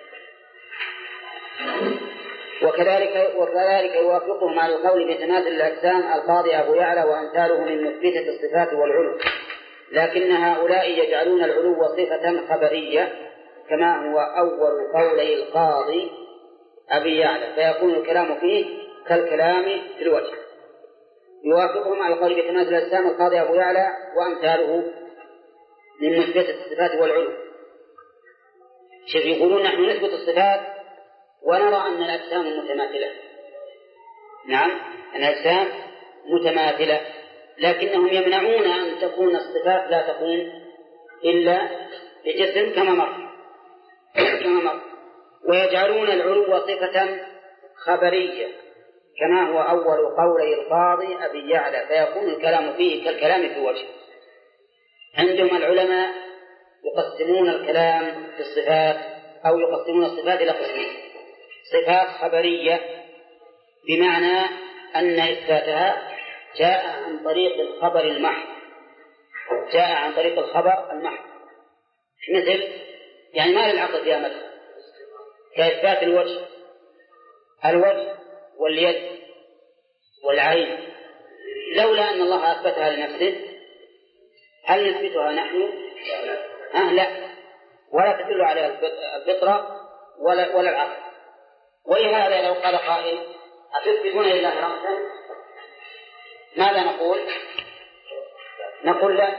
وكذلك وكذلك يوافقهم على القول بتماثل الأجسام القاضي أبو يعلى وأمثاله من مثبتة الصفات والعلو، لكن هؤلاء يجعلون العلو صفة خبرية كما هو أول قولي القاضي أبي يعلى، فيكون الكلام فيه كالكلام في الوجه. يوافقهم على القول بتماثل الأجسام القاضي أبو يعلى وأمثاله من مثبتة الصفات والعلو. شوف يقولون نحن نثبت الصفات ونرى أن الأجسام متماثلة. نعم أن الأجسام متماثلة، لكنهم يمنعون أن تكون الصفات لا تكون إلا بجسم كما مر كما مر ويجعلون العلو صفة خبرية كما هو أول قولي القاضي أبي يعلى، فيكون الكلام فيه كالكلام في وجه. عندهم العلماء يقسمون الكلام في الصفات أو يقسمون الصفات إلى قسمين: صفات خبرية بمعنى أن إثباتها جاء عن طريق الخبر المحض، جاء عن طريق الخبر المحض، مثل يعني ما للعقل فيها مثل كإثبات الوجه الوجه واليد والعين، لولا أن الله أثبتها لنفسه هل نثبتها نحن؟ أه لا، ولا تدل على الفطرة ولا ولا العقل. ولهذا لو قال قائل أتثبتون لله رأسا، ماذا نقول؟ نقول لا.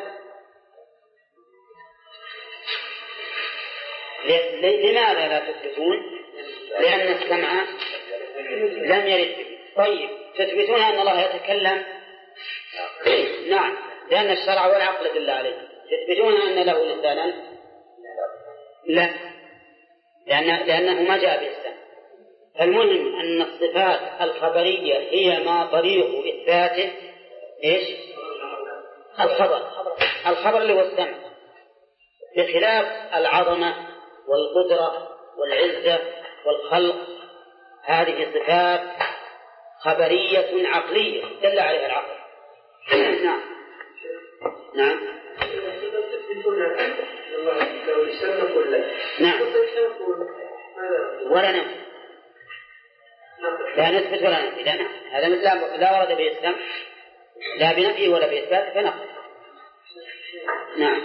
لماذا لا تثبتون؟ لأن السمع لم يرد به. طيب تثبتون أن الله يتكلم؟ نعم، لأن الشرع والعقل دل عليه. تثبتون أن له لسانا؟ لا، لأن لأنه ما جاء بالسمع. المهم أن الصفات الخبرية هي ما طريق إثباته إيش؟ الخبر الخبر اللي هو السمع، بخلاف العظمة والقدرة والعزة والخلق، هذه صفات خبرية عقلية دل عليها العقل. نعم نعم نعم ولا نفس لا نثبت ولا نفي. لا نعم، هذا مثل لا ورد به السمع لا بنفي ولا بإثبات فنقل. نعم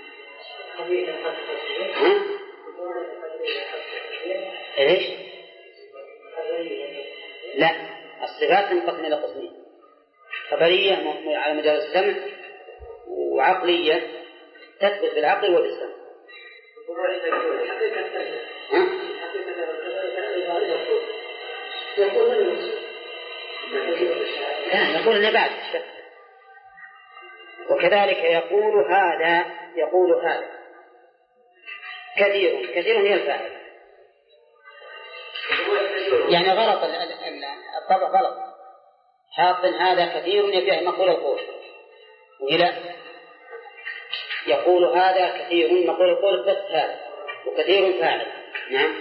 إيش؟ لا، الصفات تنقسم إلى قسمين: خبرية على مجال السمع، وعقلية تثبت بالعقل وبالسمع. لا، يقول أن بعد. وكذلك يقول هذا يقول هذا كثير كثير هي الفاعل، يعني غلط الطبع غلط، حاط هذا كثير يبيع مقول القول، ولا يقول هذا كثير مقول القول بس هذا، وكثير فاعل. نعم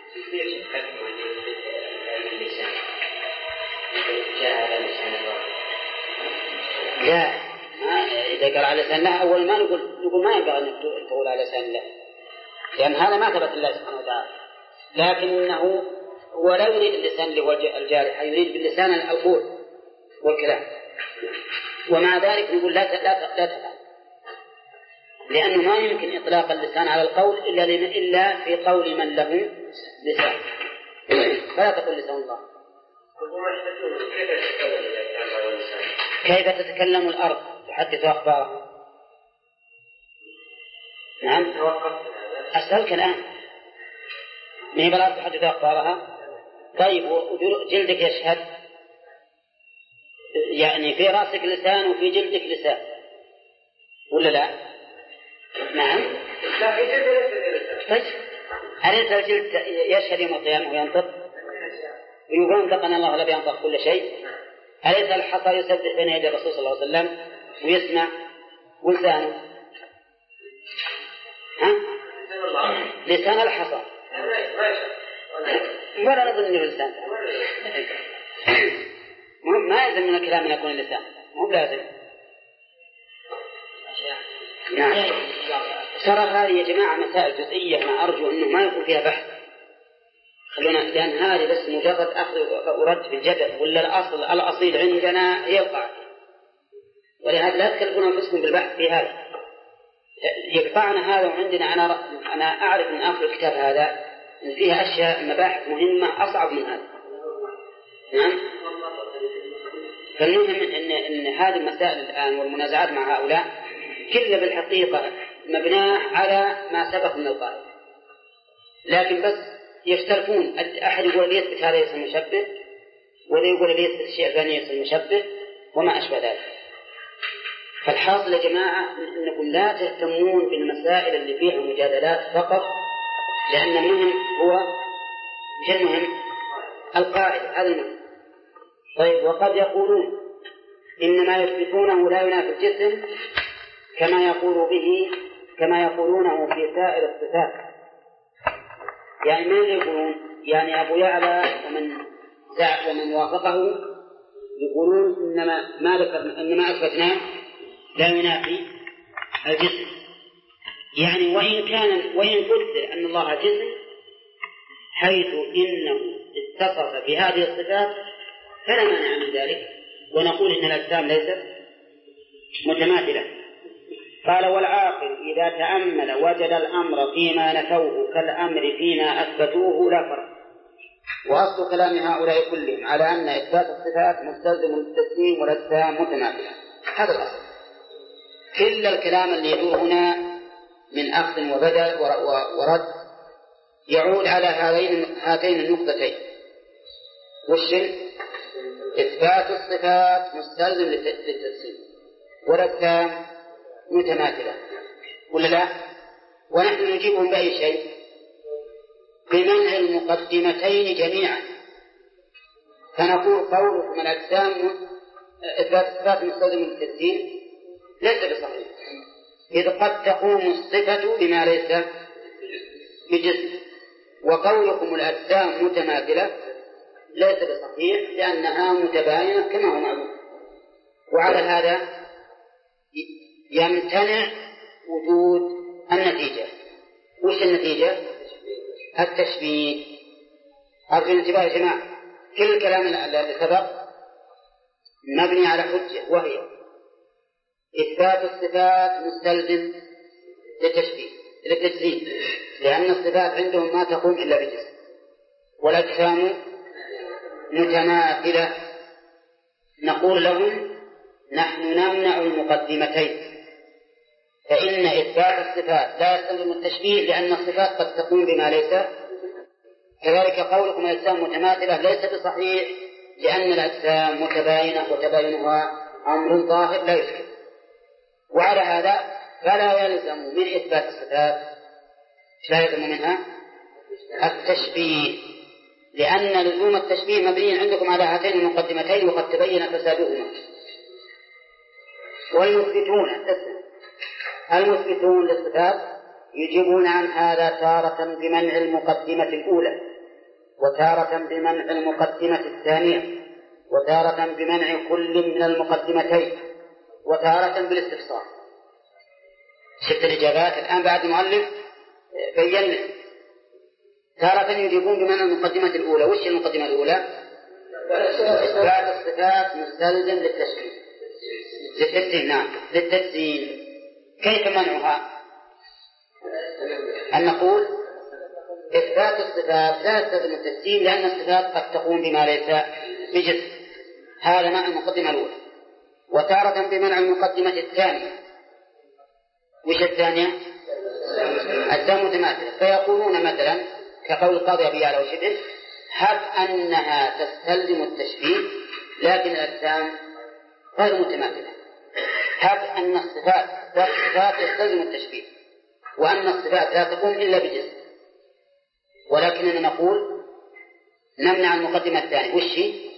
لا، إذا قال على لسان الله أول ما نقول نقول ما ينبغي أن تقول على لسان الله، لأن هذا ما ثبت الله سبحانه وتعالى، لكنه ولا يريد اللسان اللي هو الجارح، يريد باللسان القول والكلام. ومع ذلك نقول لا لا لا تفعل، لأنه ما يمكن إطلاق اللسان على القول إلا إلا في قول من له لسان، فلا تقول لسان الله. كيف تتكلم الأرض تحدث أخبارها؟ نعم أسألك الآن، ما هي بالأرض تحدث أخبارها؟ طيب جلدك يشهد، يعني في رأسك لسان وفي جلدك لسان ولا لا؟ نعم طيب أليس الجلد يشهد يوم القيامة وينطق؟ ويقول انطقنا الله لا بينطق كل شيء. أليس الحصى يسبح بين يدي الرسول صلى الله عليه وسلم ويسمع ولسانه؟ ها؟ لسان الحصى ولا نظن انه لسان. ما يلزم من الكلام ان يكون اللسان، مو لازم. نعم. ترى هذه يا جماعة مسائل جزئية، أنا أرجو أنه ما يكون فيها بحث، خلونا، لأن هذه بس مجرد أخذ ورد بالجدل، ولا الأصل الأصيل عندنا هي القاعدة، ولهذا لا تكلفون أنفسكم بالبحث في هذا. يقطعنا هذا وعندنا أنا أنا أعرف من آخر الكتاب هذا إن فيها أشياء مباحث مهمة أصعب من هذا. نعم. فالمهم إن إن هذه المسائل الآن والمنازعات مع هؤلاء كلها بالحقيقة مبناه على ما سبق من القاعدة، لكن بس يختلفون. أحد يقول لي يثبت هذا يصير مشبه، ولا يقول لي يثبت الشيء الثاني يصير مشبه، وما أشبه ذلك. فالحاصل يا جماعة أنكم لا تهتمون بالمسائل اللي فيها مجادلات فقط، لأن المهم هو مش المهم القاعدة، هذا المهم. طيب، وقد يقولون إن ما يثبتونه لا ينافي الجسم كما يقول به كما يقولونه في سائر الصفات. يعني ما يقولون؟ يعني أبو يعلى ومن زع ومن وافقه يقولون إنما ما ذكرنا إنما أثبتناه لا ينافي الجسم. يعني وإن كان وإن قدر أن الله جسم، حيث إنه اتصف بهذه الصفات فلا مانع من ذلك، ونقول إن الأجسام ليست متماثلة. قال: والعاقل إذا تأمل وجد الأمر فيما نفوه كالأمر فيما أثبتوه لا فرق. وأصل كلام هؤلاء كلهم على أن إثبات الصفات مستلزم للتسليم والأجسام متماثلة. هذا الأصل. كل الكلام اللي يدور هنا من أخذ وبدل ورد يعود على هذين هاتين النقطتين. والشن إثبات الصفات مستلزم للتسليم والأجسام متماثلة، ولا لا؟ ونحن نجيبهم بأي شيء؟ بمنع المقدمتين جميعا. فنقول قولكم الأجسام إثبات الصفات مستلزم للتسليم ليس بصحيح، إذ قد تقوم الصفة بما ليس بجسم، وقولكم الأجسام متماثلة ليس بصحيح لأنها متباينة كما هو معلوم. وعلى هذا يمتنع وجود النتيجة. وش النتيجة؟ التشبيه. أرجو الانتباه يا جماعة، كل الكلام الذي سبق مبني على حجة، وهي إثبات الصفات مستلزم للتشبيه للتجزيم، لأن الصفات عندهم ما تقوم إلا بجسم، والأجسام متماثلة. نقول لهم: نحن نمنع المقدمتين، فإن إثبات الصفات لا يستلزم التشبيه لأن الصفات قد تقوم بما ليس. كذلك قولكم الأجسام متماثلة ليس بصحيح لأن الأجسام متباينة، وتباينها أمر ظاهر لا يشكل. وعلى هذا فلا يلزم من إثبات الصفات لا يلزم منها التشبيه، لأن لزوم التشبيه مبني عندكم على هاتين المقدمتين وقد تبين فسادهما. والمثبتون المثبتون للصفات يجيبون عن هذا تارة بمنع المقدمة الأولى، وتارة بمنع المقدمة الثانية، وتارة بمنع كل من المقدمتين، وتارة بالاستفسار. شفت الإجابات الآن بعد المؤلف بيّن. تارة يجيبون بمنع المقدمة الأولى. وش المقدمة الأولى؟ إثبات الصفات مستلزم للتشبيه للتجزيم. نعم، للتجزيم. كيف منعها؟ أن نقول إثبات الصفات لا يستلزم التجزيم لأن الصفات قد تقوم بما ليس بجسم. هذا معنى المقدمة الأولى. وتارة بمنع المقدمة الثانية. وش الثانية؟ الأجسام متماثلة. فيقولون مثلا كقول القاضي أبي يعلى وشبه: هب أنها تستلزم التشبيه لكن الأجسام غير متماثلة. هب أن الصفات الصفات تستلزم التشبيه وأن الصفات لا تقوم إلا بجسم. ولكننا نقول نمنع المقدمة الثانية. وش هي؟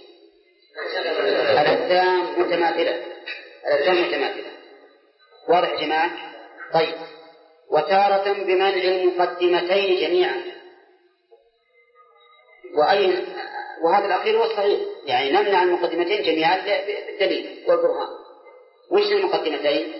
الأجسام متماثلة، الأجسام متماثلة. واضح يا جماعة؟ طيب. وتارة بمنع المقدمتين جميعا، وأي وهذا الأخير هو الصحيح، يعني نمنع المقدمتين جميعا بالدليل والبرهان. وش المقدمتين؟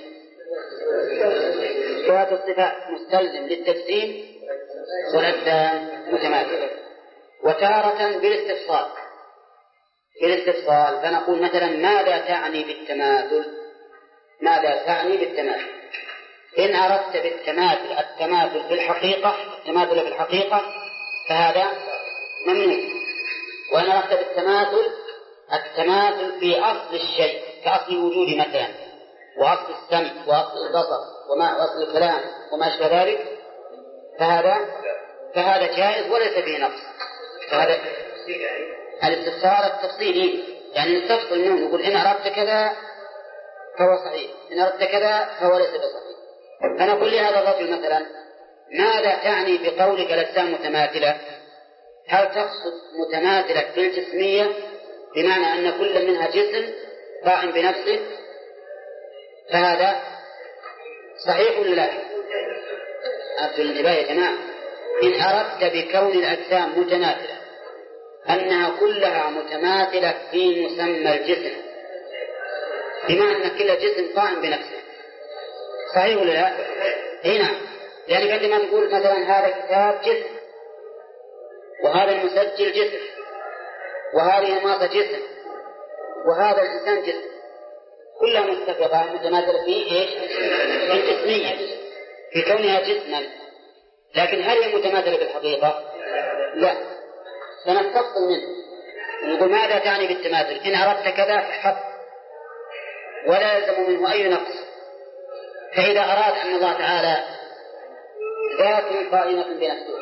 إثبات الصفات مستلزم للتجسيم والأجسام متماثلة. وتارة بالاستفصال، بالاستفصال فنقول مثلا ماذا تعني بالتماثل؟ ماذا تعني بالتماثل؟ إن أردت بالتماثل التماثل في الحقيقة، التماثل في الحقيقة فهذا ممنوع. وإن أردت بالتماثل التماثل في أصل الشيء كأصل الوجود مثلا، وأصل السمع وأصل البصر وما وأصل الكلام وما أشبه ذلك، فهذا فهذا جائز وليس فيه نقص. فهذا الاستفسار التفصيلي، يعني نستفصل منه نقول إن أردت كذا فهو صحيح، إن أردت كذا فهو ليس بصحيح. فنقول لهذا الرجل مثلا ماذا تعني بقولك الأجسام متماثلة؟ هل تقصد متماثلة في الجسمية بمعنى أن كل منها جسم قائم بنفسه؟ فهذا صحيح ولا لا؟ أرجو الانتباه يا جماعة. إن أردت بكون الأجسام متماثلة أنها كلها متماثلة في مسمى الجسم بمعنى أن كل جسم قائم بنفسه، صحيح ولا لا؟ هنا يعني عندما نقول مثلا هذا كتاب جسم، وهذا المسجل جسم، وهذه الماطة جسم، وهذا الإنسان جسم، كلها متفقة متماثلة في إيش؟ في الجسمية، في كونها جسما. لكن هل هي متماثلة بالحقيقة؟ لا. سنستفصل منه ونقول ماذا تعني بالتماثل؟ إن أردت كذا فحق ولا يلزم منه أي نقص. فإذا أراد أن الله تعالى ذات قائمة بنفسه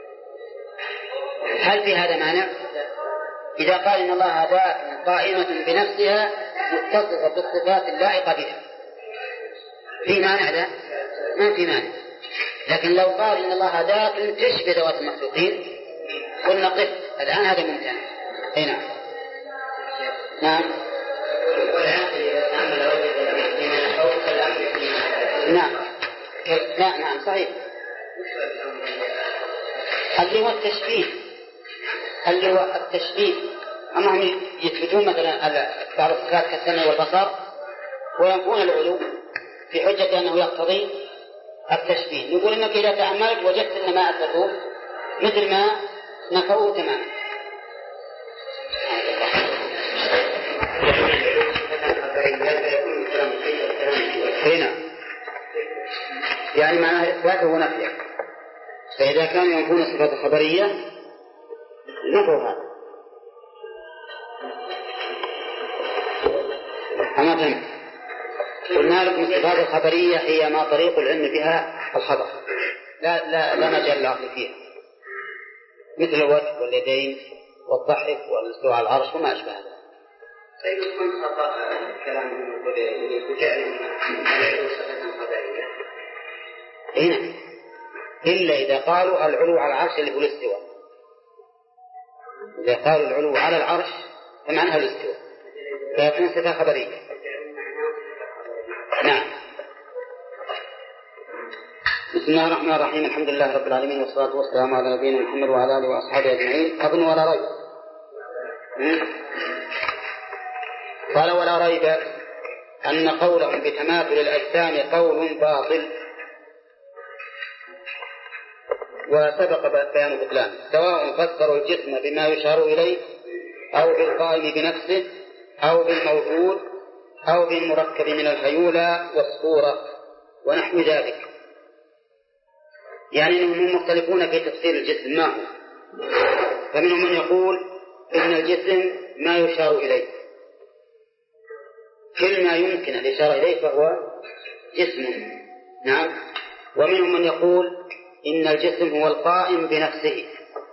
هل في هذا مانع؟ إذا قال إن الله ذات قائمة بنفسها متصفة بالصفات اللائقة بها في مانع؟ لا، ما في مانع. لكن لو قال إن الله ذات تشبه ذوات المخلوقين قلنا قف الآن هذا ممتنع. أي نعم. نعم نعم لا نعم صحيح. اللي هو التشبيه، اللي هو التشبيه أما هم يثبتون مثلا بعض الصفات كالسمع والبصر وينفون العلو في حجة أنه يقتضي التشبيه. نقول إنك إذا تأملت وجدت أن ما أثبتوه مثل ما نفوه تماما. هنا يعني معناه إثباته ونفيه. فإذا كانوا ينفون الصفات الخبرية نفوا هذا. أما فهمت قلنا لكم الصفات الخبرية هي ما طريق العلم بها الخبر، لا لا لا مجال للعقل فيها، مثل الوجه واليدين والضحك والاستواء على العرش وما أشبه هذا. سيكون خطأ كلامهم وجعلهم العلو صفة خبرية هنا إلا إذا قالوا العلو على العرش اللي هو الاستواء. إذا قالوا العلو على العرش فمعناها الاستواء فيكون صفة خبرية. نعم. بسم الله الرحمن الرحيم. الحمد لله رب العالمين والصلاة والسلام على نبينا محمد وعلى آله وأصحابه أجمعين. أظن ولا ريب. قال ولا ريب أن قولهم بتماثل الأجسام قول باطل وسبق بيان بطلان، سواء فسروا الجسم بما يشار إليه أو بالقائم بنفسه أو بالموجود أو بالمركب من الهيولى والصورة ونحو ذلك. يعني أنهم مختلفون في تفسير الجسم ما هو. فمنهم من يقول إن الجسم ما يشار إليه، كل ما يمكن الإشارة إليه فهو جسم. نعم. ومنهم من يقول إن الجسم هو القائم بنفسه،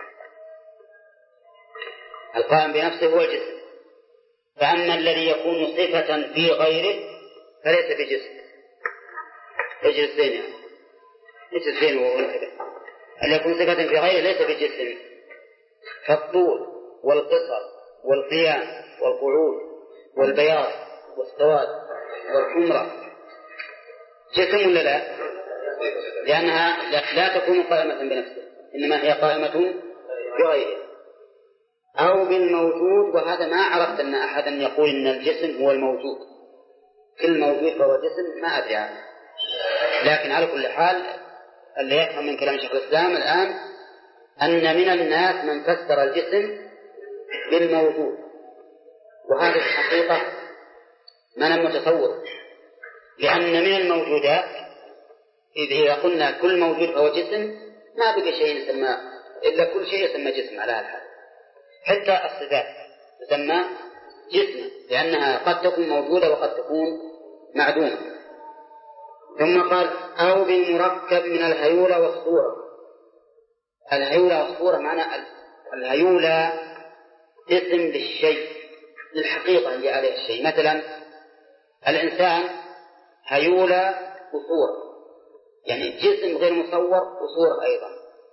القائم بنفسه هو الجسم، فأما الذي يكون صفة في غيره فليس بجسم. اجلس زين يعني اجلس زين وانتبه. أن يكون صفة في غيره ليس بجسم. فالطول والقصر والقيام والقعود والبياض والسواد والحمرة جسم ولا لا؟ لأنها لا تكون قائمة بنفسه، إنما هي قائمة بغيره أو بالموجود. وهذا ما عرفت أن أحدا يقول إن الجسم هو الموجود، كل موجود فهو جسم، ما أدري عنه. لكن على كل حال اللي يفهم من كلام شيخ الإسلام الآن أن من الناس من فسر الجسم بالموجود، وهذه الحقيقة ما أنا متصور، لأن من الموجودات إذا قلنا كل موجود فهو جسم ما بقى شيء يسمى إلا كل شيء يسمى جسم على الحال. حتى الصفات تسمى جسم لأنها قد تكون موجودة وقد تكون معدومة. ثم قال أو بالمركب من الهيولة والصورة. الهيولة والصورة معنى الهيولة اسم للشيء، للحقيقة اللي عليه الشيء. مثلا الإنسان هيولة وصورة، يعني جسم غير مصور وصورة أيضا.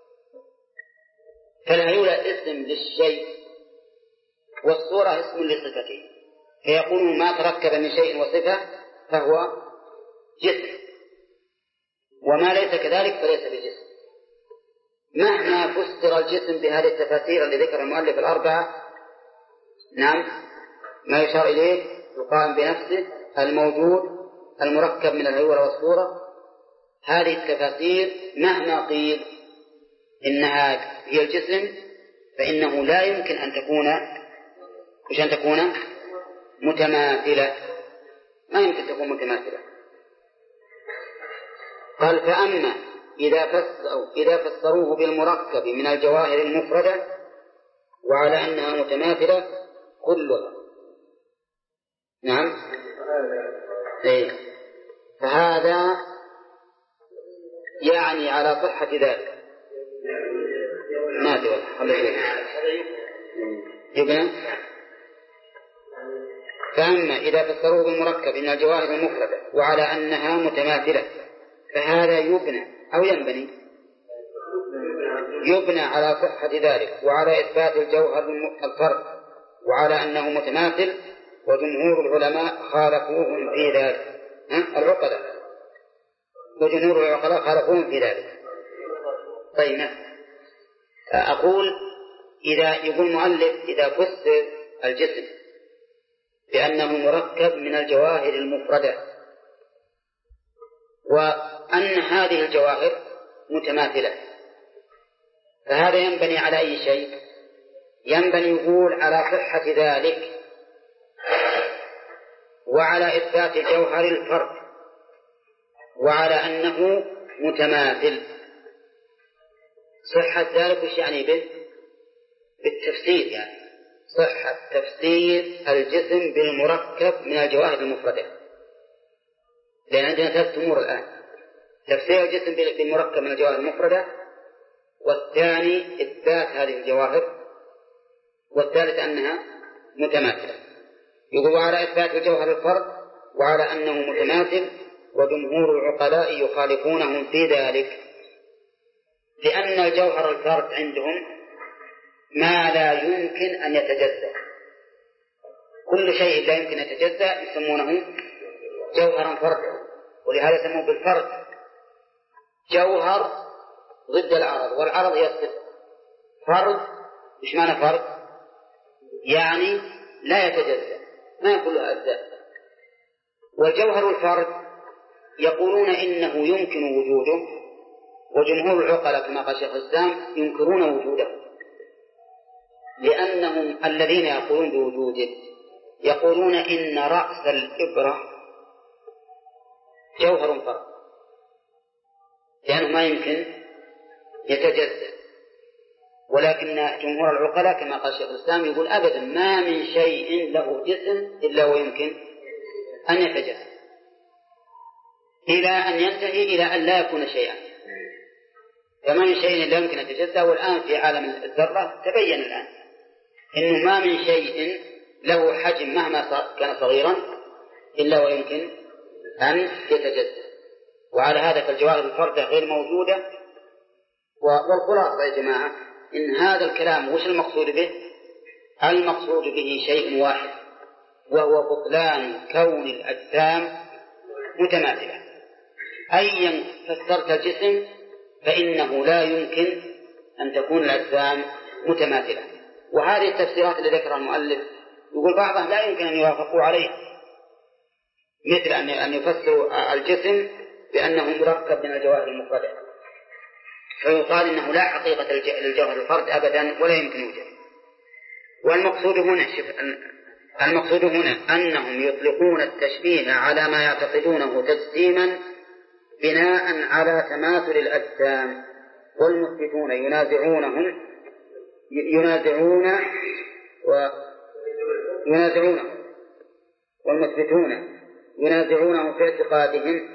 فالهيولة اسم للشيء والصورة اسم لصفته، فيقولون ما تركب من شيء وصفة فهو جسم، وما ليس كذلك فليس بجسم. مهما فسر الجسم بهذه التفاسير اللي ذكر المؤلف الأربعة، نعم، ما يشار إليه يقام بنفسه الموجود المركب من الهيولة والصورة. هذه التفاسير مهما قيل إنها هي الجسم فإنه لا يمكن أن تكون وش أن تكون متماثلة، ما يمكن تكون متماثلة. قال فأما إذا فسروا إذا فسروه بالمركب من الجواهر المفردة وعلى أنها متماثلة كلها، نعم، إيه، فهذا يعني على صحة ذلك ما تقول يبنى. فأما إذا فسروه بالمركب من الجواهر المفردة وعلى أنها متماثلة فهذا يبنى أو ينبني يبنى على صحة ذلك وعلى إثبات الجوهر الفرق وعلى أنه متماثل، وجمهور العلماء خالفوهم في ذلك. العقلاء وجمهور العقلاء خالفوهم في ذلك. طيب أقول إذا يقول مؤلف إذا فسر الجسم بأنه مركب من الجواهر المفردة وأن هذه الجواهر متماثلة، فهذا ينبني على أي شيء؟ ينبني يقول على صحة ذلك وعلى إثبات جوهر الفرق وعلى أنه متماثل. صحة ذلك وش يعني به؟ بالتفسير، يعني صحة تفسير الجسم بالمركب من الجواهر المفردة، لأن عندنا ثلاث أمور الآن: تفسير الجسم بالمركب من الجواهر المفردة، والثاني إثبات هذه الجواهر، والثالث أنها متماثلة. يقول على إثبات الجوهر الفرق وعلى أنه متماثل، وجمهور العقلاء يخالفونهم في ذلك، لأن الجوهر الفرق عندهم ما لا يمكن أن يتجزأ. كل شيء لا يمكن أن يتجزأ يسمونه جوهرا فرقا، ولهذا يسموه بالفرق. جوهر ضد العرض، والعرض هي الصفة. فرق مش معنى فرق؟ يعني لا يتجزأ، ما كلها أجزاء. والجوهر الفرق يقولون إنه يمكن وجوده، وجمهور العقلاء كما قال شيخ الإسلام ينكرون وجوده، لأنهم الذين يقولون بوجوده يقولون إن رأس الإبرة جوهر فرق، لأنه ما يمكن يتجزأ. ولكن جمهور العقلاء كما قال شيخ الإسلام يقول أبدا ما من شيء له جسم إلا ويمكن أن يتجزأ، إلى أن ينتهي إلى أن لا يكون شيئا. فما من شيء لا يمكن أن يتجزأ. والآن في عالم الذرة تبين الآن إنه ما من شيء له حجم مهما كان صغيرا إلا ويمكن أن يتجزأ. وعلى هذا فالجواهر الفردة غير موجودة والخلاصة يا جماعة إن هذا الكلام وش المقصود به؟ المقصود به شيء واحد، وهو بطلان كون الأجسام متماثلة. أيا فسرت الجسم فإنه لا يمكن أن تكون الأجسام متماثلة. وهذه التفسيرات اللي ذكرها المؤلف يقول بعضها لا يمكن أن يوافقوا عليها، مثل أن يفسروا الجسم بأنه مركب من الجواهر المفردة، فيقال إنه لا حقيقة للجوهر الفرد أبدا ولا يمكن وجوده. والمقصود هنا المقصود هنا أنهم يطلقون التشبيه على ما يعتقدونه تجسيما بناء على تماثل الأجسام، والمثبتون ينازعونهم ينازعون وينازعونه والمثبتون ينازعونه في اعتقادهم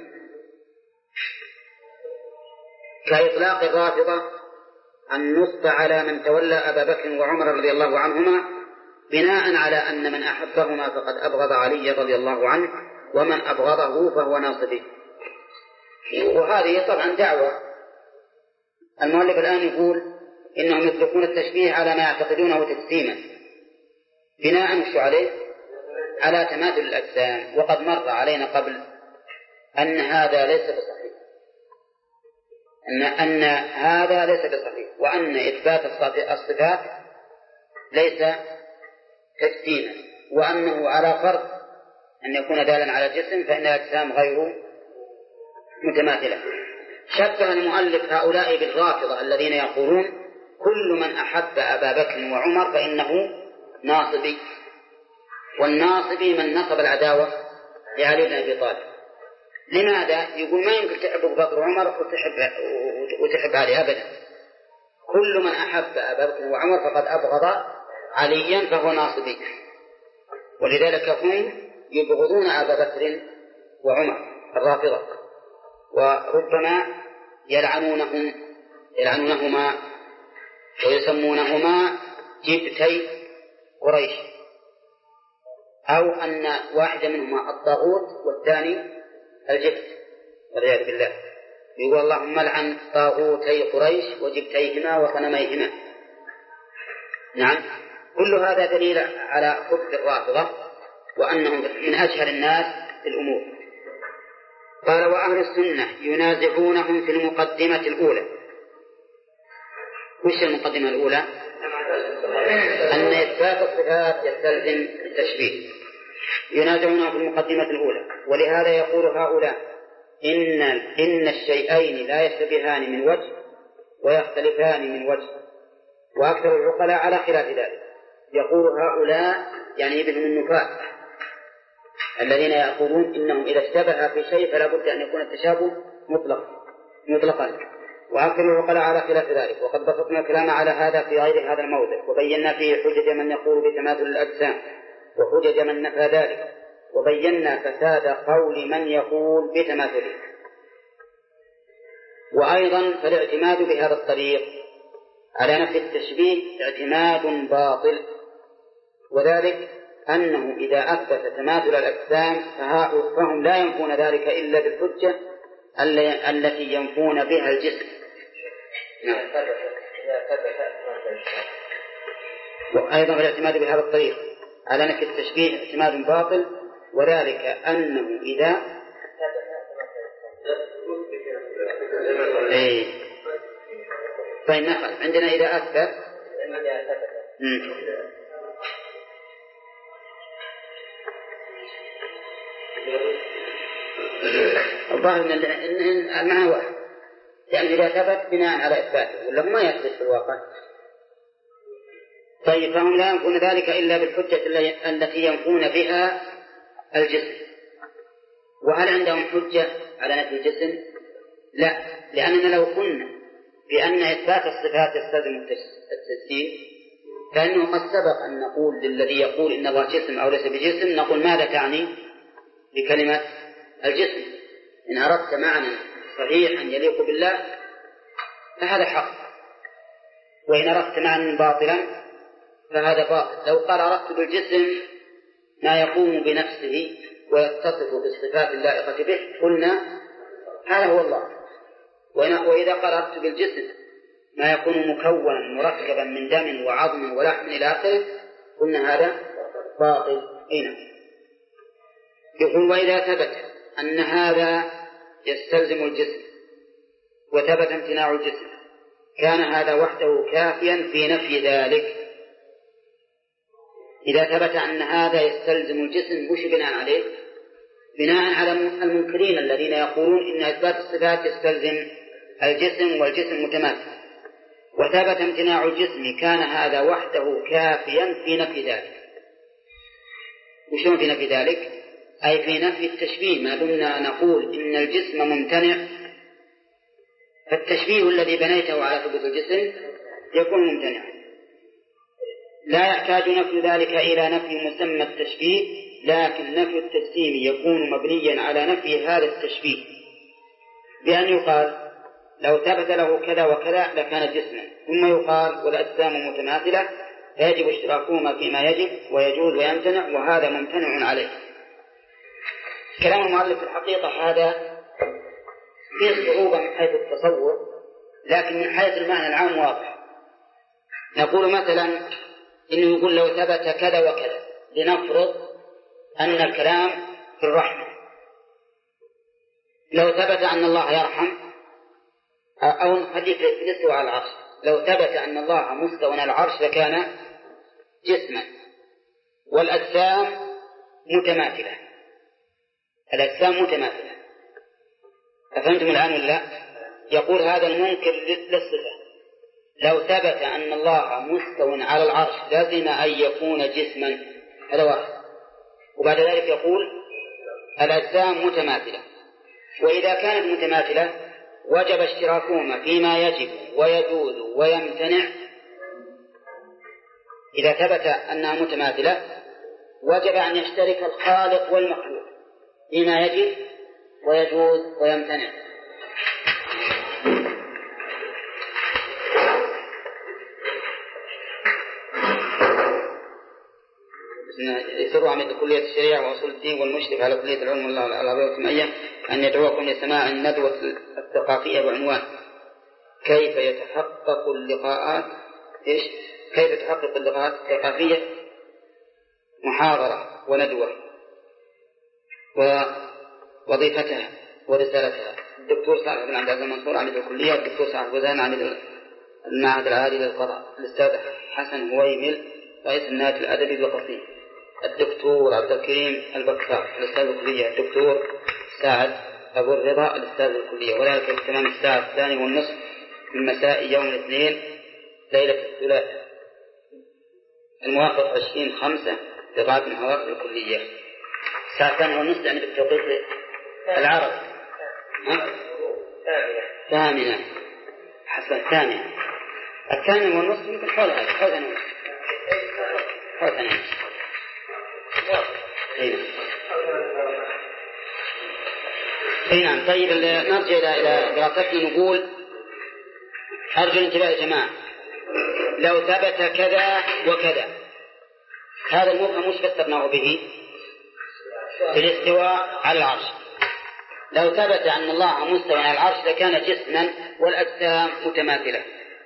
كإطلاق الرافضة النصب على من تولى أبا بكر وعمر رضي الله عنهما بناء على أن من أحبهما فقد أبغض علي رضي الله عنه ومن أبغضه فهو ناصبي. وهذه طبعا دعوة. المؤلف الآن يقول إنهم يطلقون التشبيه على ما يعتقدونه تجسيما بناء عليه على تماثل الأجسام، وقد مر علينا قبل أن هذا ليس بصحيح، أن, أن هذا ليس بصحيح، وأن إثبات الصفات ليس تجسيما، وأنه على فرض أن يكون دالا على الجسم فإن الأجسام غير متماثلة. شبه المؤلف هؤلاء بالرافضة الذين يقولون كل من أحب أبا بكر وعمر فإنه ناصبي، والناصبي من نصب العداوة لعلي بن أبي طالب. لماذا؟ يقول ما يمكن تحب أبو بكر وعمر وتحب, وتحب علي أبدا. كل من أحب أبا بكر وعمر فقد أبغض عليا فهو ناصبي، ولذلك هم يبغضون أبا بكر وعمر الرافضة، وربما يلعنونهم يلعنونهما ويسمونهما جبتي قريش، أو أن واحد منهما الطاغوت والثاني الجبت والعياذ بالله. يقول اللهم لعن طاغوتي قريش وجبتيهما وصنميهما. نعم، كل هذا دليل على خبث الرافضة وأنهم من أجهل الناس في الأمور. قال وأهل السنة ينازعونهم في المقدمة الأولى. وش المقدمة الأولى؟ أن إثبات الصفات يستلزم التشبيه. ينازعونهم في المقدمة الأولى، ولهذا يقول هؤلاء إن, إن الشيئين لا يشتبهان من وجه ويختلفان من وجه، وأكثر العقلاء على خلاف ذلك. يقول هؤلاء يعني بهم النفاة الذين يقولون إنهم إذا اشتبه في شيء فلا بد أن يكون التشابه مطلق مطلقا، وأكثر العقلاء على خلاف ذلك. وقد بسطنا الكلام على هذا في غير هذا الموضع، وبينا فيه حجج من يقول بتماثل الأجسام وحجج من نفى ذلك، وبينا فساد قول من يقول بتماثله. وأيضا فالاعتماد بهذا الطريق على نفي التشبيه اعتماد باطل، وذلك أنه إذا أثبت تماثل الأجسام فهم لا ينفون ذلك إلا بالحجة التي ينفون بها الجسم. نعم. وأيضا الاعتماد بهذا الطريق على نفي التشبيه اعتماد باطل، وذلك أنه إذا إيه طيب نأخذ عندنا إذا أثبت الظاهر أن المعنى واحد، يعني إذا ثبت بناء على إثباته ولا ما يثبت في الواقع. طيب فهم لا ينفون ذلك إلا بالحجة التي ينفون بها الجسم. وهل عندهم حجة على نفي الجسم؟ لا، لأننا لو قلنا بأن إثبات الصفات يستلزم التجسيم فإنه قد سبق أن نقول للذي يقول إن الله جسم أو ليس بجسم نقول ماذا تعني بكلمة الجسم؟ إن أردت معنى صحيحا يليق بالله فهذا حق، وإن أردت معنى باطلا فهذا باطل. لو قال أردت بالجسم ما يقوم بنفسه ويتصف بالصفات اللائقة به قلنا هذا هو الله، وإذا قال أردت بالجسم ما يكون مكونا مركبا من دم وعظم ولحم إلى آخره قلنا هذا باطل. هنا يقول وإذا ثبت أن هذا يستلزم الجسم وثبت امتناع الجسم كان هذا وحده كافيا في نفي ذلك. إذا ثبت أن هذا يستلزم الجسم وش بناء عليه؟ بناء على المنكرين الذين يقولون إن إثبات الصفات يستلزم الجسم والجسم متماثل، وثبت امتناع الجسم كان هذا وحده كافيا في نفي ذلك. وشون في نفي ذلك؟ أي في نفي التشبيه. ما دمنا نقول إن الجسم ممتنع فالتشبيه الذي بنيته على ثبوت الجسم يكون ممتنعا. لا يحتاج نفي ذلك إلى نفي مسمى التشبيه، لكن نفي التجسيم يكون مبنيا على نفي هذا التشبيه بأن يقال لو ثبت له كذا وكذا لكان جسما، ثم يقال والأجسام متماثلة فيجب اشتراكهما فيما يجب ويجوز ويمتنع، وهذا ممتنع عليه. كلام المؤلف في الحقيقة هذا فيه صعوبة من حيث التصور، لكن من حيث المعنى العام واضح. نقول مثلا إنه يقول لو ثبت كذا وكذا، لنفرض أن الكلام في الرحمة، لو ثبت أن الله يرحم أو نخليك الاستواء على العرش، لو ثبت أن الله مستوى على العرش لكان جسما والأجسام متماثلة، الأجسام متماثلة. أفهمتم الآن ولا؟ يقول هذا المنكر للصفة لو ثبت أن الله مستوى على العرش لازم أن يكون جسما، هذا واحد. وبعد ذلك يقول الأجسام متماثلة، وإذا كانت متماثلة وجب اشتراكهما فيما يجب ويجوز ويمتنع. إذا ثبت أنها متماثلة وجب أن يشترك الخالق والمخلوق فيما يجب ويجوز ويمتنع. يسر عميد كلية الشريعة وأصول الدين والمشرف على كلية العلم والعربية والسمعية أن يدعوكم لسماع الندوة الثقافية بعنوان كيف يتحقق اللقاءات إيش؟ كيف تحقق اللقاءات الثقافية، محاضرة وندوة ووظيفتها ورسالتها. الدكتور صالح بن عبد العزيز المنصور عميد الكلية، الدكتور صالح بوزان عميد المعهد العالي للقضاء، الأستاذ حسن هويمل رئيس النادي الأدبي القصيم، الدكتور عبد الكريم البكار الأستاذ الكلية، الدكتور سعد أبو الرضا الأستاذ الكلية. وذلك في تمام الساعة الثانية والنصف من مساء يوم الاثنين ليلة الثلاثاء الموافق عشرين خمسة لقاء محاضرة الكلية. الساعة الثانية والنصف يعني بالتوقيت العربي ثامنة حسب الثامنة الثانية والنصف يمكن حول هذا حول ثانية ونصف حول ثانية ونصف. اي نعم. طيب نرجع الى الى دراستنا. نقول ارجو الانتباه يا جماعه، لو ثبت كذا وكذا، هذا المفهم مش فسرناه به في الاستواء على العرش. لو ثبت ان الله مستوى على العرش لكان جسما والاجسام متماثله،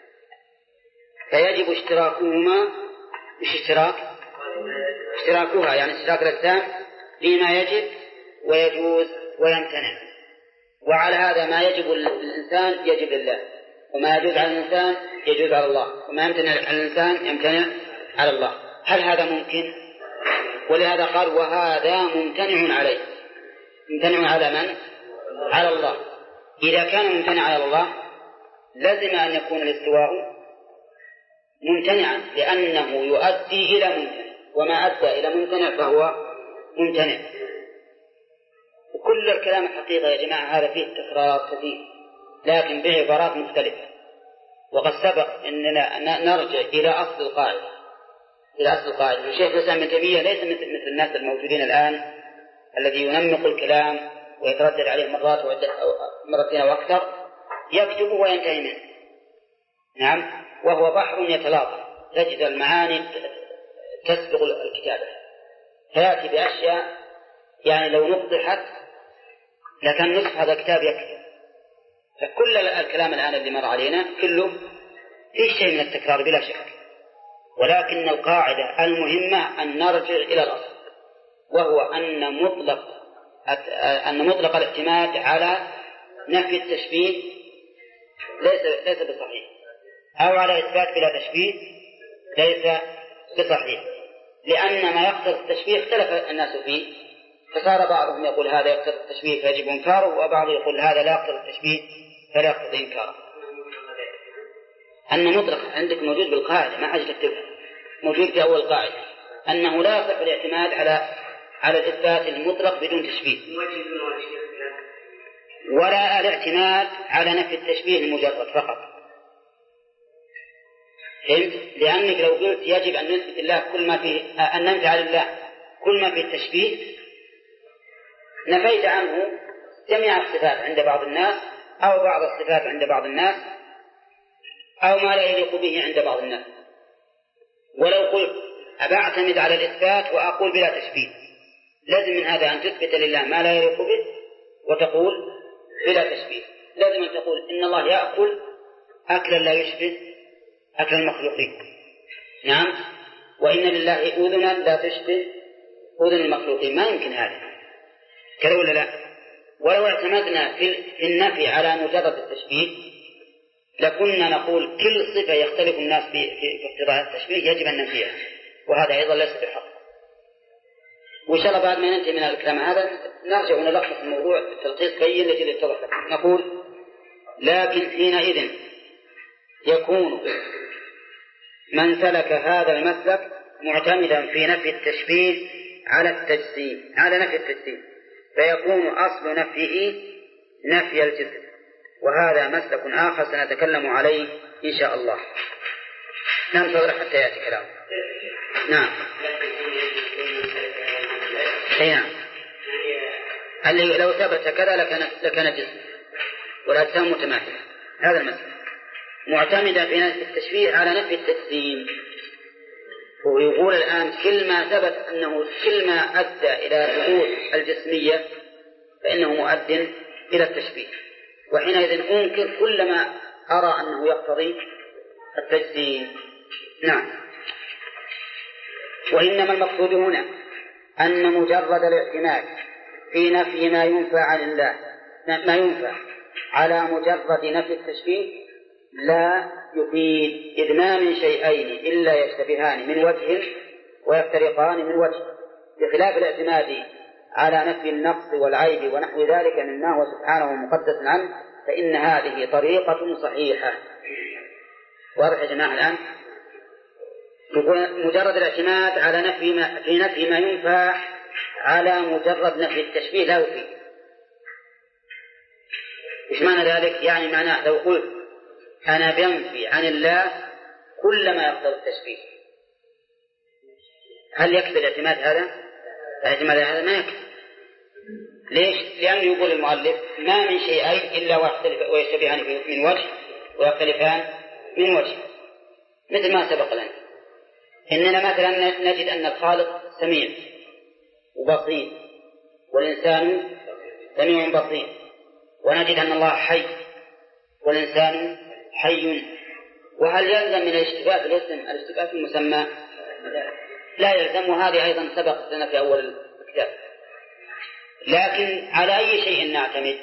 فيجب اشتراكهما. مش اشتراك اشتراكها يعني اشتراك الأجسام فيما يجب ويجوز ويمتنع. وعلى هذا ما يجب للإنسان يجب لله، وما يجوز على الإنسان يجوز على الله، وما يمتنع على الإنسان يمتنع على الله. هل هذا ممكن؟ ولهذا قال وهذا ممتنع عليه. ممتنع على من؟ على الله. إذا كان ممتنع على الله لازم أن يكون الاستواء ممتنعا، لأنه يؤدي إلى ممتنع، وما أدى إلى ممتنع فهو ممتنع. وكل الكلام الحقيقة يا جماعة هذا فيه تكرار كثير لكن بعبارات مختلفة. وقد سبق أننا نرجع إلى أصل القاعدة إلى أصل القاعدة. الشيخ الإسلام ابن تيمية ليس مثل الناس الموجودين الآن الذي ينمق الكلام ويتردد عليه مرات مرتين وأكثر، يكتب وينتهي منه. نعم. وهو بحر يتلاطم، تجد المعاني تسبق الكتابة، فيأتي بأشياء يعني لو نقضحت لكان نصف هذا الكتاب يكتب. فكل الكلام الآن اللي مر علينا كله في شيء من التكرار بلا شك، ولكن القاعدة المهمة أن نرجع إلى الأصل، وهو أن مطلق أن مطلق الاعتماد على نفي التشبيه ليس ليس بصحيح، أو على إثبات بلا تشبيه ليس بصحيح، لأن ما يقتضي التشبيه اختلف الناس فيه، فصار بعضهم يقول هذا يقتضي التشبيه فيجب إنكاره، وبعضهم يقول هذا لا يقتضي التشبيه فلا يقتضي إنكاره. أن مطلق عندك موجود بالقاعدة، ما حاجة تكتبها، موجود في أول قاعدة أنه لا يصح الاعتماد على على الإثبات المطلق بدون تشبيه، ولا الاعتماد على نفي التشبيه المجرد فقط. فهمت؟ لأنك لو قلت يجب أن نثبت الله كل ما فيه، أن ننفي على الله كل ما فيه التشبيه، نفيت عنه جميع الصفات عند بعض الناس، أو بعض الصفات عند بعض الناس، أو ما لا يليق به عند بعض الناس. ولو قلت أبعتمد على الإثبات وأقول بلا تشبيه، لازم من هذا أن تثبت لله ما لا يليق به وتقول بلا تشبيه. لازم أن تقول إن الله يأكل أكلا لا يشبه أكل المخلوقين، نعم، وإن لله أذنا لا تشبه أذن المخلوقين. ما يمكن هذا كذا ولا لا؟ ولو اعتمدنا في النفي على مجرد التشبيه لكنا نقول كل صفة يختلف الناس في اقتضاء التشبيه يجب أن ننفيها، وهذا أيضا ليس بحق. وإن شاء الله بعد ما ننتهي من الكلام هذا نرجع ونلخص الموضوع بالتلخيص بين لجل يتضح لكم. نقول لكن حينئذ يكون من سلك هذا المسلك معتمدا في نفي التشبيه على التجسيم على نفي التجسيم، فيكون أصل نفيه نفي الجسم، وهذا مسلك آخر سنتكلم عليه إن شاء الله. ننتظر حتى يأتي كلام. نعم. نعم. اللي لو ثبت كذا لكان لكان جسم والأجسام متماثلة، هذا المسلك معتمدا في نفي التشبيه على نفي التجسيم. ويقول الآن كل ما ثبت أنه كل ما أدى إلى ثبوت الجسمية فإنه مؤد إلى التشبيه، وحينئذ أنكر كل ما أرى أنه يقتضي التجسيم. نعم. وإنما المقصود هنا أن مجرد الاعتماد في نفي ما ينفى عن الله ما ينفى على مجرد نفي التشبيه لا يفيد، إذ ما من شيئين إلا يشتبهان من وجه ويفترقان من وجه، بخلاف الاعتماد على نفي النقص والعيب ونحو ذلك مما هو سبحانه مقدس عنه، فإن هذه طريقة صحيحة. واضح يا جماعة الآن؟ مجرد الاعتماد على نفي ما في نفي ما ينفى على مجرد نفي التشبيه لا يفيد. إيش معنى ذلك؟ يعني معناه لو قلت أنا بنفي عن الله كل ما يقتضي التشبيه، هل يكفي الاعتماد هذا؟ الاعتماد هذا ما يكفي. ليش؟ لأنه يقول المؤلف ما من شيئين إلا ويشتبهان من وجه ويختلفان من وجه، مثل ما سبق لنا إننا مثلا نجد أن الخالق سميع وبصير والإنسان سميع بصير، ونجد أن الله حي والإنسان حي. وهل يلزم من الاشتباه في الاسم الاشتباه في المسمى؟ لا يلزم، وهذه أيضا سبق لنا في أول الكتاب. لكن على أي شيء نعتمد؟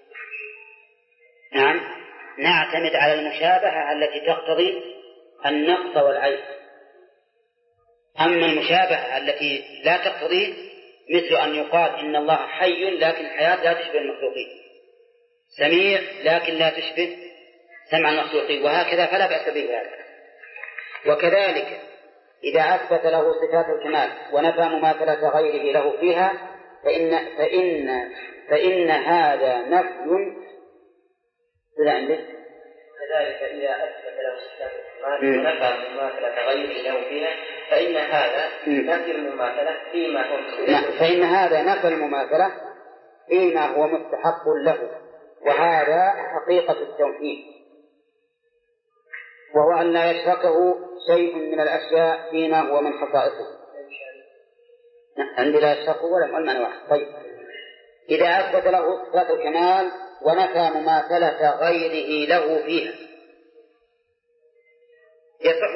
نعم، نعتمد على المشابهة التي تقتضي النقص والعيب. أما المشابهة التي لا تقتضي، مثل أن يقال إن الله حي لكن الحياة لا تشبه المخلوقين، سميع لكن لا تشبه سمع المخلوقين، وهكذا فلا بأس به هذا. وكذلك إذا أثبت له صفات الكمال ونفى مماثلة غيره له فيها فإن فإن فإن هذا نفي. إذا عندك كذلك إذا أثبت له صفات الكمال ونفى مماثلة غيره له فيها فإن هذا نفي المماثلة فيما هو فإن هذا نفي المماثلة فيما هو مستحق له، وهذا حقيقة التوحيد، وهو أن لا يشركه شيء من الأشياء فيما هو من خصائصه. عندي لا يشركه ولا المعنى واحد. طيب، إذا أثبت له صفات الكمال ونفى مماثلة غيره له فيها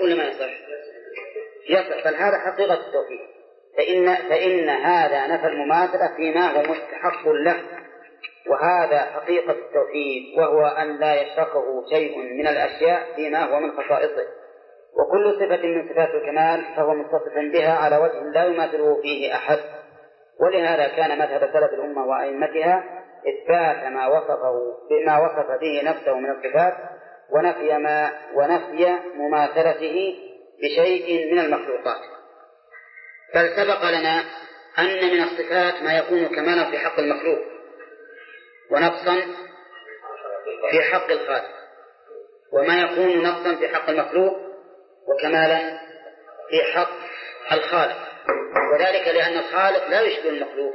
ولا ما يصح؟ يصح. بل هذا حقيقة التوحيد، فإن, فإن هذا نفى المماثلة فيما هو مستحق له، وهذا حقيقة التوحيد، وهو أن لا يشركه شيء من الأشياء فيما هو من خصائصه. وكل صفة من صفات الكمال فهو متصف بها على وجه لا يماثله فيه أحد. ولهذا كان مذهب سلف الأمة وأئمتها إثبات ما وصفه بما وصف به نفسه من الصفات، ونفي ما ونفي مماثلته بشيء من المخلوقات. بل سبق لنا أن من الصفات ما يكون كمالا في حق المخلوق ونقصا في حق الخالق، وما يكون نقصا في حق المخلوق وكمالا في حق الخالق، وذلك لأن الخالق لا يشبه المخلوق.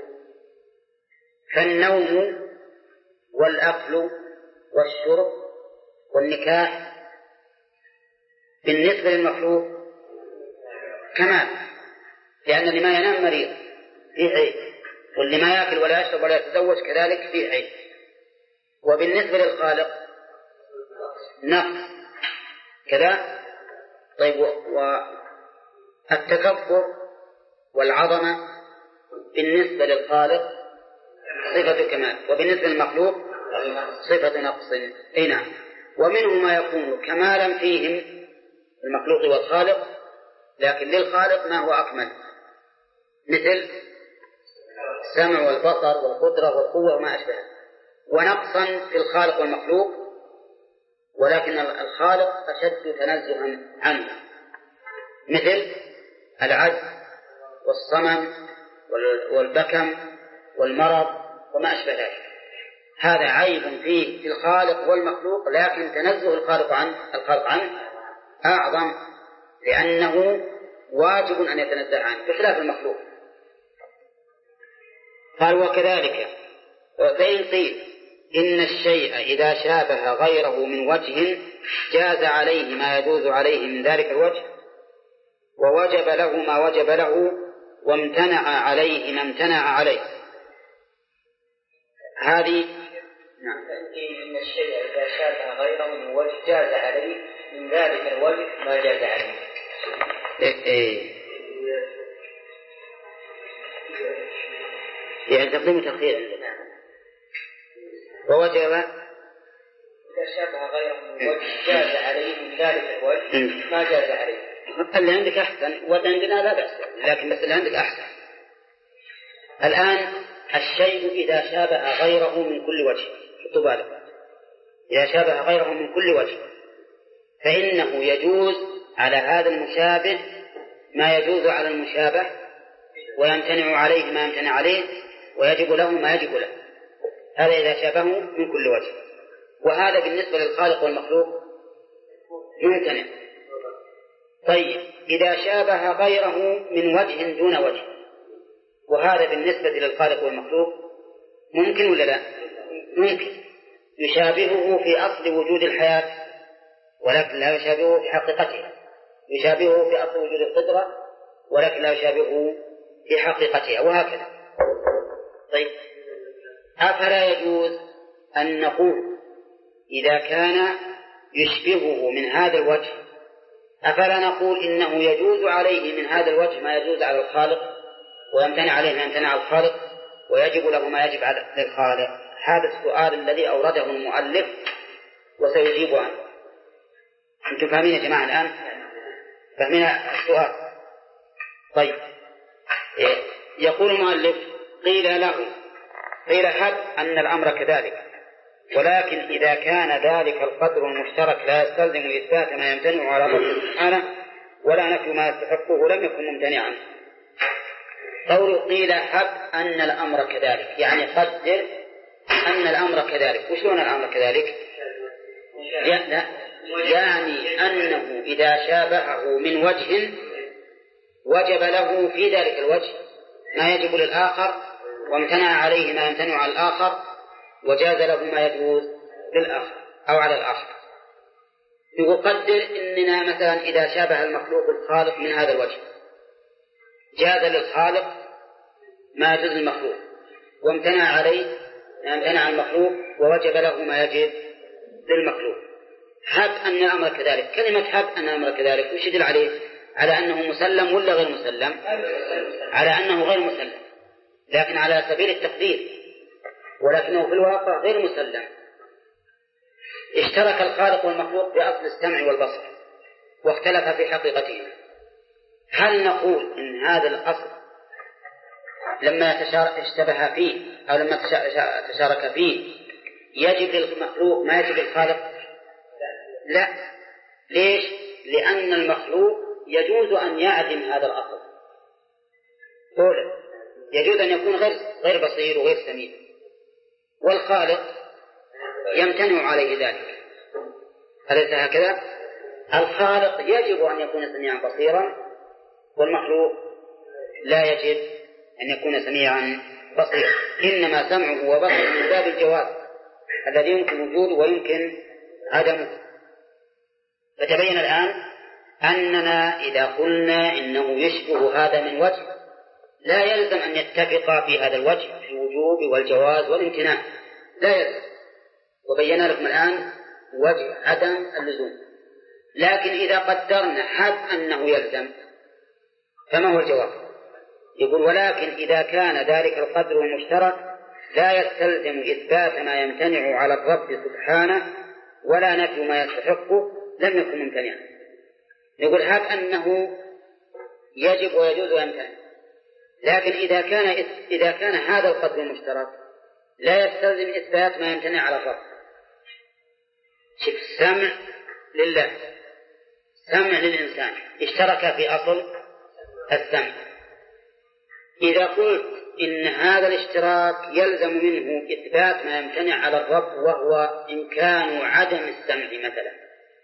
فالنوم والأكل والشرب والنكاح بالنسبة للمخلوق كمال، لأن اللي ما ينام مريض فيه عيب، واللي ما يأكل ولا يشرب ولا يتزوج كذلك فيه عيب. وبالنسبة للخالق نقص كذا. طيب، والتكبر والعظمة بالنسبة للخالق صفة كمال، وبالنسبة للمخلوق صفة نقص. أي نعم. ومنه ما يكون كمالا فيهم المخلوق والخالق، لكن للخالق ما هو أكمل، مثل السمع والبصر والقدرة والقوة وما أشبه، ونقصا في الخالق والمخلوق، ولكن الخالق أشد تنزها عنه، مثل العجز والصمم والبكم والمرض وما أشبه ذلك. هذا عيب فيه في الخالق والمخلوق، لكن تنزه الخالق عنه الخالق عنه أعظم، لأنه واجب أن يتنزه عنه بخلاف المخلوق. قال: وكذلك فإن قيل إن الشيء إذا شابه غيره من وجه جاز عليه ما يجوز عليه من ذلك الوجه، ووجب له ما وجب له، وامتنع عليه ما امتنع عليه. هذه نعم. إن الشيء إذا شابه غيره من وجه جاز عليه من ذلك الوجه ما جاز عليه. إيه إيه. يعني تقديم تأخير. ووجب إذا شابه غيره من وجه جاز عليه من ذلك الوجه ما جاز عليه. اللي عندك أحسن، وعندنا لا بأس، لكن بس اللي عندك أحسن. الآن الشيء إذا شابه غيره من كل وجه، حطوا بالك، إذا شابه غيره من كل وجه فإنه يجوز على هذا المشابه ما يجوز على المشابه، ويمتنع عليه ما يمتنع عليه، ويجب له ما يجب له. هذا إذا شابه من كل وجه. وهذا بالنسبة للخالق والمخلوق ممتنع. طيب، إذا شابه غيره من وجه دون وجه، وهذا بالنسبة للخالق والمخلوق ممكن ولا لا؟ ممكن. يشابهه في أصل وجود الحياة، ولكن لا يشابهه في حقيقتها. يشابهه في أصل وجود القدرة، ولكن لا يشابهه في حقيقتها، وهكذا. طيب، أفلا يجوز أن نقول إذا كان يشبهه من هذا الوجه، أفلا نقول إنه يجوز عليه من هذا الوجه ما يجوز على الخالق، ويمتنع عليه ما يمتنع على الخالق، ويجب له ما يجب على الخالق؟ هذا السؤال الذي أورده المؤلف وسيجيب عنه. أنتم فاهمين يا جماعة الآن؟ فاهمين السؤال؟ طيب، يقول المؤلف: قيل له قيل هب أن الأمر كذلك، ولكن إذا كان ذلك القدر المشترك لا يستلزم إثبات ما يمتنع على ربه سبحانه ولا نفي ما يستحقه لم يكن ممتنعا. قول قيل هب أن الأمر كذلك يعني قدر أن الأمر كذلك. وشلون الأمر كذلك؟ يعني أنه إذا شابهه من وجه وجب له في ذلك الوجه ما يجب للآخر، وامتنع عليه ما يمتنع على الآخر، وجاز له ما يجوز للآخر أو على الآخر. يقدر إننا مثلا إذا شابه المخلوق الخالق من هذا الوجه جاز للخالق ما يجوز للمخلوق، وامتنع عليه ما يمتنع المخلوق، ووجب له ما يجب للمخلوق. هب أن الأمر كذلك. كلمة هب أن الأمر كذلك وش يدل عليه؟ على أنه مسلم ولا غير مسلم؟ على أنه غير مسلم، لكن على سبيل التقدير، ولكنه في الواقع غير مسلم. اشترك الخالق والمخلوق بأصل السمع والبصر واختلف في حقيقتهما. هل نقول إن هذا الأصل لما اشتبه فيه أو لما تشارك فيه يجب للمخلوق ما يجب للخالق؟ لا. ليش؟ لأن المخلوق يجوز أن يعدم هذا الأصل، يجوز أن يكون غير غير بصير وغير سميع، والخالق يمتنع عليه ذلك. أليس هكذا؟ الخالق يجب أن يكون سميعا بصيرا، والمخلوق لا يجب أن يكون سميعا بصيرا، إنما سمعه وبصره من باب الجواز الذي يمكن وجوده ويمكن عدمه. فتبين الآن أننا إذا قلنا إنه يشبه هذا من وجه لا يلزم أن يتفق في هذا الوجه في الوجوب والجواز والامتناع، لا يلزم. وبينا لكم الآن وجه عدم اللزوم. لكن إذا قدرنا حد أنه يلزم فما هو الجواب؟ يقول ولكن إذا كان ذلك القدر المشترك لا يستلزم إثبات ما يمتنع على الرب سبحانه ولا نفي ما يستحقه لم يكن ممتنعا. يقول هب أنه يجب ويجوز ويمتنع، لكن إذا كان إذا كان هذا القدر المشترك لا يستلزم إثبات ما يمتنع على الرب. شوف، السمع لله، سمع للإنسان، اشترك في أصل السمع. إذا قلت إن هذا الاشتراك يلزم منه إثبات ما يمتنع على الرب وهو إمكان عدم السمع مثلا،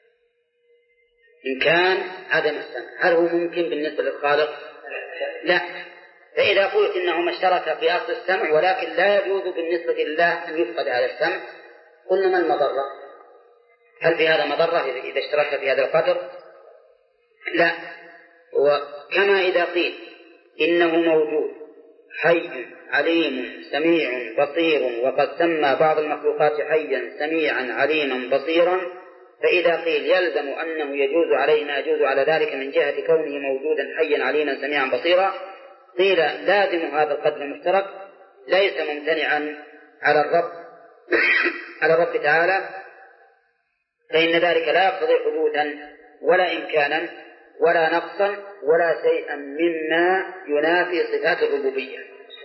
إمكان عدم السمع، هل هو ممكن بالنسبة للخالق؟ لا. فإذا قلت إنهما اشترك في أصل السمع ولكن لا يجوز بالنسبة لله أن يفقد هذا السمع، قلنا ما المضرة؟ هل في هذا مضرة إذا اشترك في هذا القدر؟ لا. وكما إذا قيل إنه موجود حي عليم سميع بصير وقد سمى بعض المخلوقات حيا سميعا عليما بصيرا، فإذا قيل يلزم أنه يجوز عليه ما يجوز على ذلك من جهة كونه موجودا حيا عليما سميعا بصيرا، قيل لازم هذا القدر المشترك ليس ممتنعا على الرب على الرب تعالى، فإن ذلك لا يقتضي حدوثا ولا إمكانا ولا نقصا ولا شيئا مما ينافي صفات الربوبية.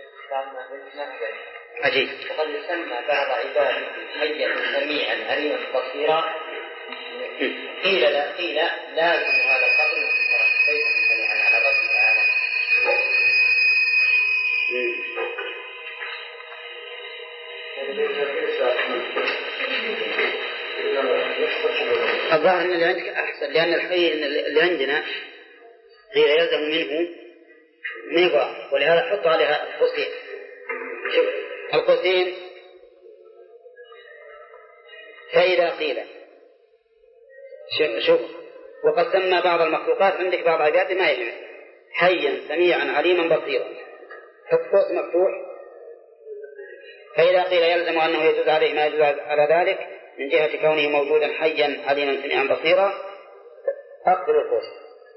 عجيب. وقد يسمى بعض عباده حيا سميعا عليما بصيرا، قيل لا قيل لازم هذا القدر المشترك ليس ممتنعا على الرب تعالى. الظاهر أن اللي عندك أحسن، لأن الحي اللي عندنا قيل يلزم منه نيبا، ولهذا حط عليها القوسين. شوف القوسين، فإذا قيل شوف وقد سمى بعض المخلوقات، عندك بعض عباده ما يهم حيا سميعا عليما بصيرا، حط قوس مفتوح. فإذا قيل يلزم أنه يجوز عليه ما يجوز على ذلك من جهة كونه موجودا حيا عليما سميعا بصيرا، أقبل القوس.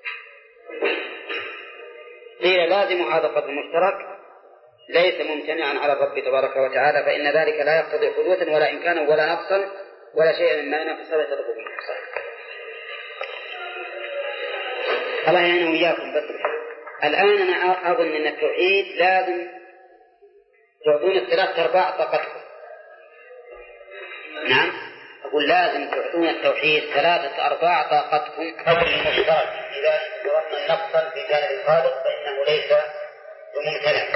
قيل لازم هذا القدر المشترك ليس ممتنعا على الرب تبارك وتعالى، فإن ذلك لا يقتضي حدوثا ولا إمكانا ولا نقصا ولا شيئا مما ينافي صفة الربوبية. الله يعينه وإياكم. بس الآن أنا أظن أن التوحيد لازم تعطون الثلاث أرباع طاقتكم. نعم، أقول لازم تعطون التوحيد ثلاثة أرباع طاقتكم قبل المشترك. إذا جربنا نقصا في جانب الخالق فإنه ليس بممتنع.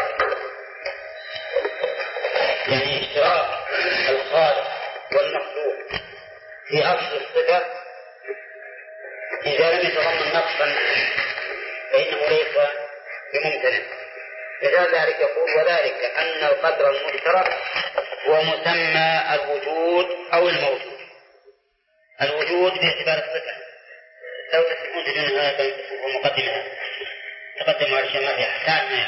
يعني اشتراك الخالق والمخلوق في أصل الصفة إذا لم يتضمن نقصا فإنه ليس بممتنع. مثال ذلك يقول وذلك أن القدر المشترك هو مسمى الوجود أو الموجود. الوجود باعتبار الصفة، لو تسمعون تجون هذا ومقدمها تقدم على الشيء ما في أحسان.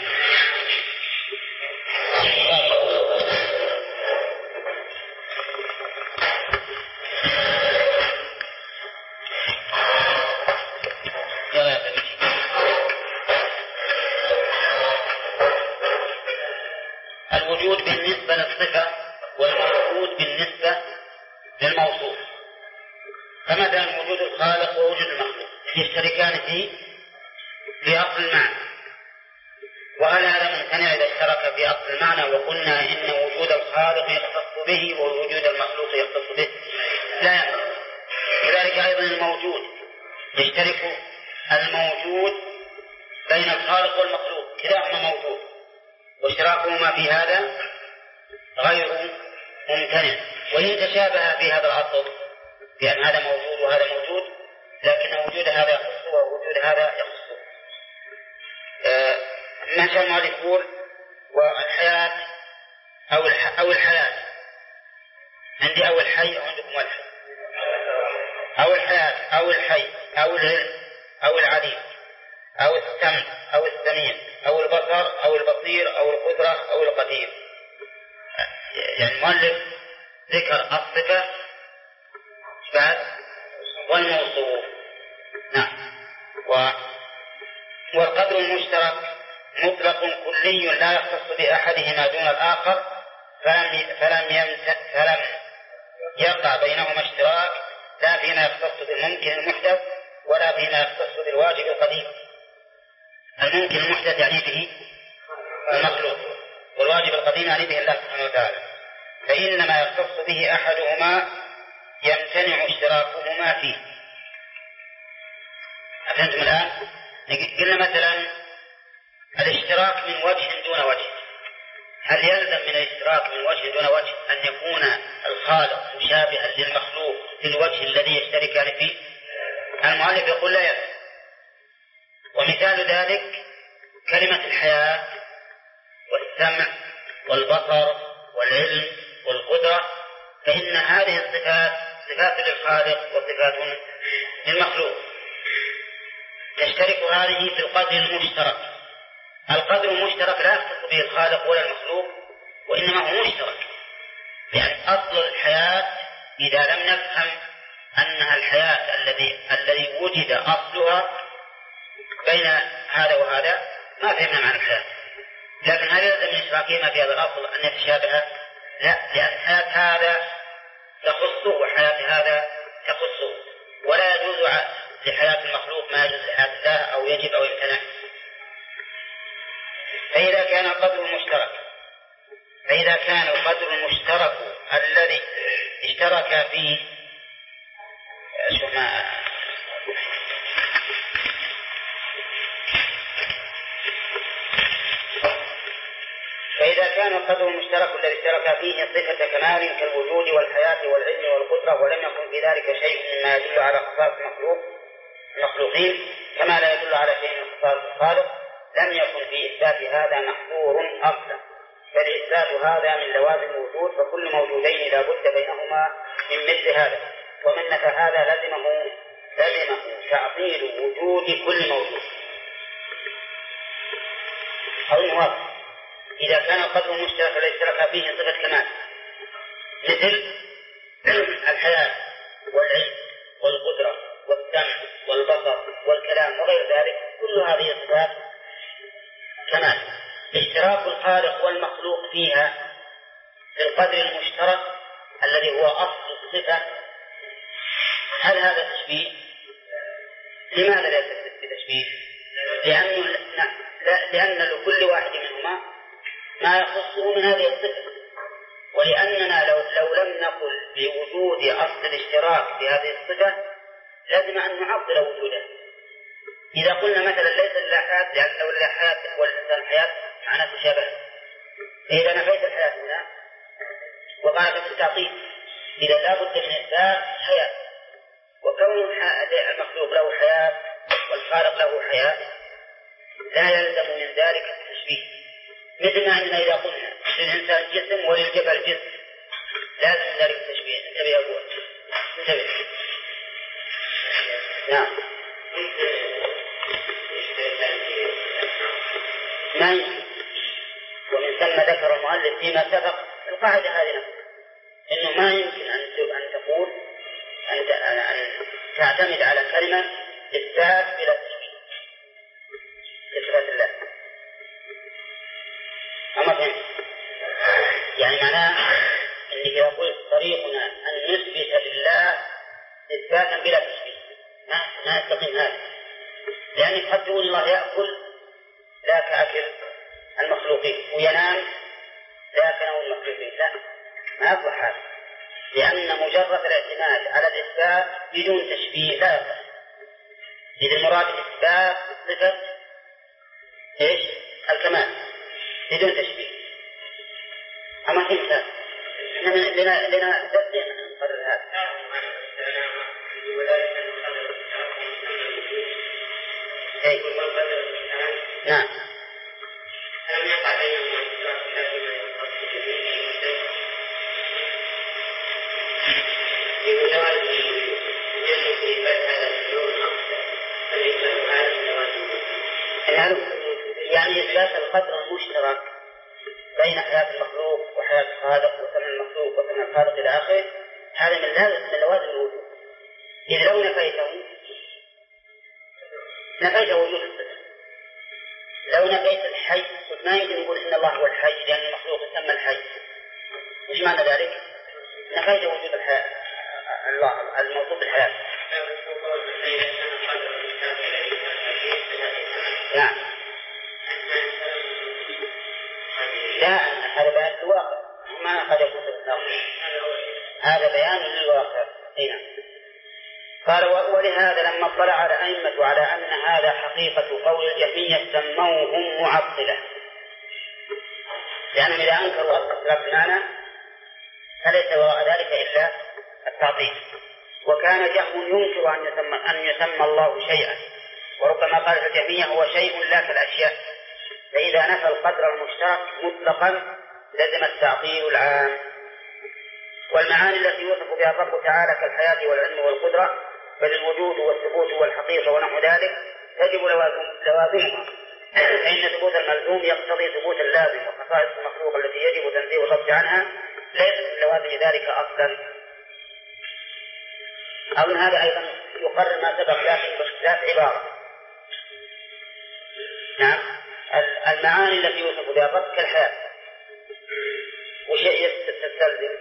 الوجود بالنسبة للصفة والموجود بالنسبة للموصوف. فمثلا وجود الخالق ووجود المخلوق يشتركان في في أصل المعنى، وهل هذا ممتنع إذا اشترك في أصل المعنى وقلنا إن وجود الخالق يختص به ووجود المخلوق يختص به؟ لا يمكن. كذلك أيضا الموجود يشترك الموجود بين الخالق والمخلوق، كلاهما موجود، واشتراكهما في هذا غير ممتنع. وإن تشابه في هذا الأصل بأن هذا موجود وهذا موجود، لكن وجود هذا يخصه ووجود هذا يخصه. آه ما شاء الله يقول والحياة أو الح... أو الحياة، عندي أو الحي أو عندكم الحي، أو الحياة أو الحي أو العلم أو العليم أو السمع أو السميع أو البصر أو البصير أو القدرة أو القدير. يعني المؤلف ذكر الصفة بعد والموصوف. نعم. و... والقدر المشترك مطلق كلي لا يختص بأحدهما دون الآخر، فلم فلم يمت... فلم يقع بينهما اشتراك لا فيما يختص بالممكن المحدث ولا فيما يختص بالواجب القديم. الممكن المحدث يعني به المخلوق، والواجب القديم يعني به الله سبحانه وتعالى. فإنما يختص به أحدهما يمتنع اشتراكهما فيه. أفهمتم الآن؟ قلنا مثلا الاشتراك من وجه دون وجه، هل يلزم من الاشتراك من وجه دون وجه أن يكون الخالق مشابها للمخلوق في الوجه الذي يشتركان فيه؟ المؤلف يقول لا يلزم. ومثال ذلك كلمة الحياة والسمع والبصر والعلم والقدرة، فإن هذه الصفات صفات للخالق وصفات للمخلوق، تشترك هذه في القدر المشترك. القدر المشترك لا يختص به الخالق ولا المخلوق، وإنما هو مشترك. يعني أصل الحياة إذا لم نفهم أنها الحياة الذي الذي وجد أصلها بين هذا وهذا ما فهمنا معنى الحياة. لكن هل يلزم من إشراكهما في هذا الأصل أن يتشابه؟ لا، لأن حياة هذا تخصه وحياة هذا تخصه، ولا يجوز لحياة المخلوق ما يجوز لحياة الله أو يجب أو يمتنع. فإذا كان القدر المشترك فإذا كان القدر المشترك الذي اشترك فيه شو ما فإذا كان القدر المشترك الذي اشترك فيه صفة كمال كالوجود والحياة والعلم والقدرة، ولم يكن في ذلك شيء مما يدل على خصائص المخلوق المخلوقين كما لا يدل على شيء من خصائص الخالق، لم يكن في إثبات هذا محظور أصلا، بل إثبات هذا من لوازم الوجود، فكل موجودين لا بد بينهما من مثل هذا، ومن نفى هذا لزمه لزمه تعطيل وجود كل موجود. أو المواقف إذا كان القدر المشترك الذي اشترك فيه صفة كمال مثل الحياة والعلم والقدرة والسمع والبصر والكلام وغير ذلك، كل هذه الصفات كمال، اشتراك الخالق والمخلوق فيها في القدر المشترك الذي هو أصل الصفة، هل هذا تشبيه؟ لماذا لا تشبيه؟ لأن لأن لكل واحد منهما ما يخصه من هذه الصفة، ولأننا لو, لو لم نقل بوجود أصل الاشتراك في هذه الصفة لازم أن نعطل وجوده. إذا قلنا مثلا ليس اللاحات، لأن لو اللاحات والإنسان الحياة معناه تشابه، فإذا نفيت الحياة هنا وقعت في التعطيل، إذا لا بد من إثبات حياة، وكون المخلوق له حياة والخالق له حياة لا يلزم من ذلك التشبيه. مثل ما أننا إذا قلنا للإنسان جسم وللجبل جسم لازم من ذلك التشبيه. انتبه يا أبوه، انتبه. نعم، ما يمكن. ومن ثم ذكر المؤلف فيما سبق القاعدة هذه نفسها، إنه ما يمكن أن أن تقول أن أن تعتمد على كلمة إثبات بلا تشبيه إثبات الله. أما فهم يعني معناه أنك إذا قلت طريقنا أن نثبت لله إثباتا بلا تشبيه ما ما يستقيم هذا، لأنك قد تقول الله يأكل لا كأكل المخلوقين وينام لا كنوم المخلوقين، لا ما يصلح هذا، لأن مجرد الاعتماد على الإثبات بدون تشبيه لا يصح. إذا المراد إثبات صفة إيش الكمال بدون تشبيه. أما كيف لنا لنا لنا دليل نقرر هذا. إيه. نعم. يعني إثبات القدر المشترك بين حياة المخلوق وحياة الخالق وثمن المخلوق وثمن الخالق إلى آخره، هذا من لازم من لوازم الوجود. إذ لو نفيته نفيت وجود الصفة. لو نفيت الحي ما يمكن نقول إن الله هو الحي لأن المخلوق يسمى الحي. وش معنى ذلك؟ نفيت وجود الحياة الله الموصوف بالحياة. نعم. لا هذا بيان للواقع ما قد يكون هذا بيان للواقع. هنا قال ولهذا لما اطلع على أئمة على أن هذا حقيقة قول الجهمية سموهم معطلة، لأنهم إذا أنكروا الاختلاف المعنى فليس وراء ذلك إلا التعطيل. وكان جهم ينكر أن يسمى, أن يسمى الله شيئا، وربما قال الجهمية هو شيء لا كالأشياء، فإذا نفى القدر المشترك مطلقا لزم التعطيل العام. والمعاني التي يوصف بها الرب تعالى كالحياة والعلم والقدرة فللوجود والثبوت والحقيقة ونحو ذلك تجب لوازمها، فإن ثبوت الملزوم يقتضي ثبوت اللازم، وخصائص المخلوق التي يجب تنزيه الرب عنها ليست من لوازم ذلك أصلا. أو من هذا أيضا يقرر ما سبق لكن باختلاف عبارة. نعم. المعاني التي يوصف بها الرب كالحياة وشيء تستلزم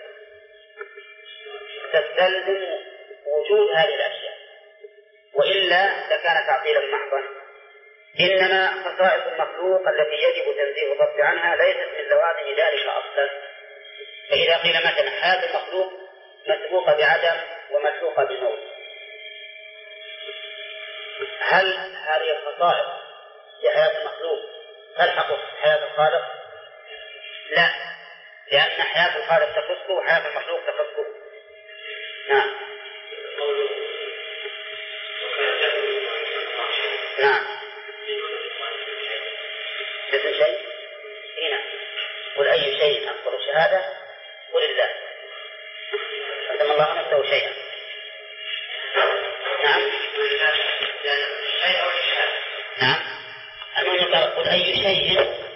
تستلزم وجود هذه الأشياء، وإلا لكان تعطيلا محضا. إنما خصائص المخلوق التي يجب تنزيه الرب عنها ليست من لوازم ذلك أصلا. فإذا قيل مثلا حياة المخلوق مسبوقة بعدم ومسبوقة بموت، هل هذه الخصائص في حياة المخلوق تلحق حياة الخالق؟ لا، لأن حياة الخالق تخصه وحياة المخلوق تخصه. نعم. نعم. مثل شيء هنا قل أي شيء أكبر شهادة قل الله، قدم الله نفسه شيئا. نعم. نعم. المهم قال قل أي شيء،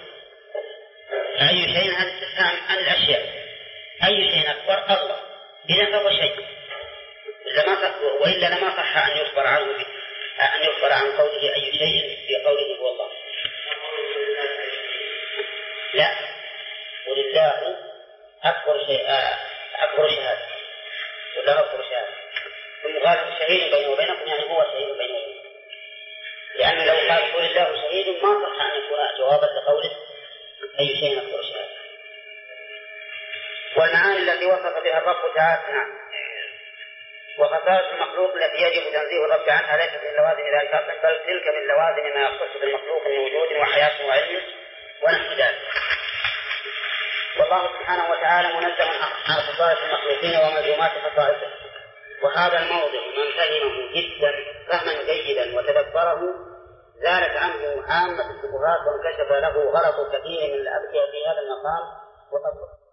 أي شيء هذا استفهام عن الأشياء، أي شيء أكبر الله، إذا فهو شيء، إذا ما صح وإلا لما صح أن يخبر عنه أن يخبر عن قوله أي شيء في قوله هو الله. لا، ولله أكبر شيء أكبر شهادة، ولا أكبر شهادة. ثم قال شهيد بينه وبينكم يعني هو شهيد بينه وبينكم، لأن لو قال قل الله شهيد ما صح أن يكون جوابا لقوله أي شيء أكبر شهادة. والمعاني التي وصف بها الرب تعالى. نعم. وخصائص المخلوق التي يجب تنزيه الرب عنها ليست من لوازم ذلك أصلا، بل تلك من لوازم ما يختص بالمخلوق من وجود وحياة وعلم ونحو ذلك. والله سبحانه وتعالى منزه عن خصائص المخلوقين وملزومات خصائصه، وهذا الموضع من فهمه جدا فهما جيدا وتدبره زالت عنه عامة الشبهات وانكشف له غلط كثير من الأبكية في هذا المقام. وقد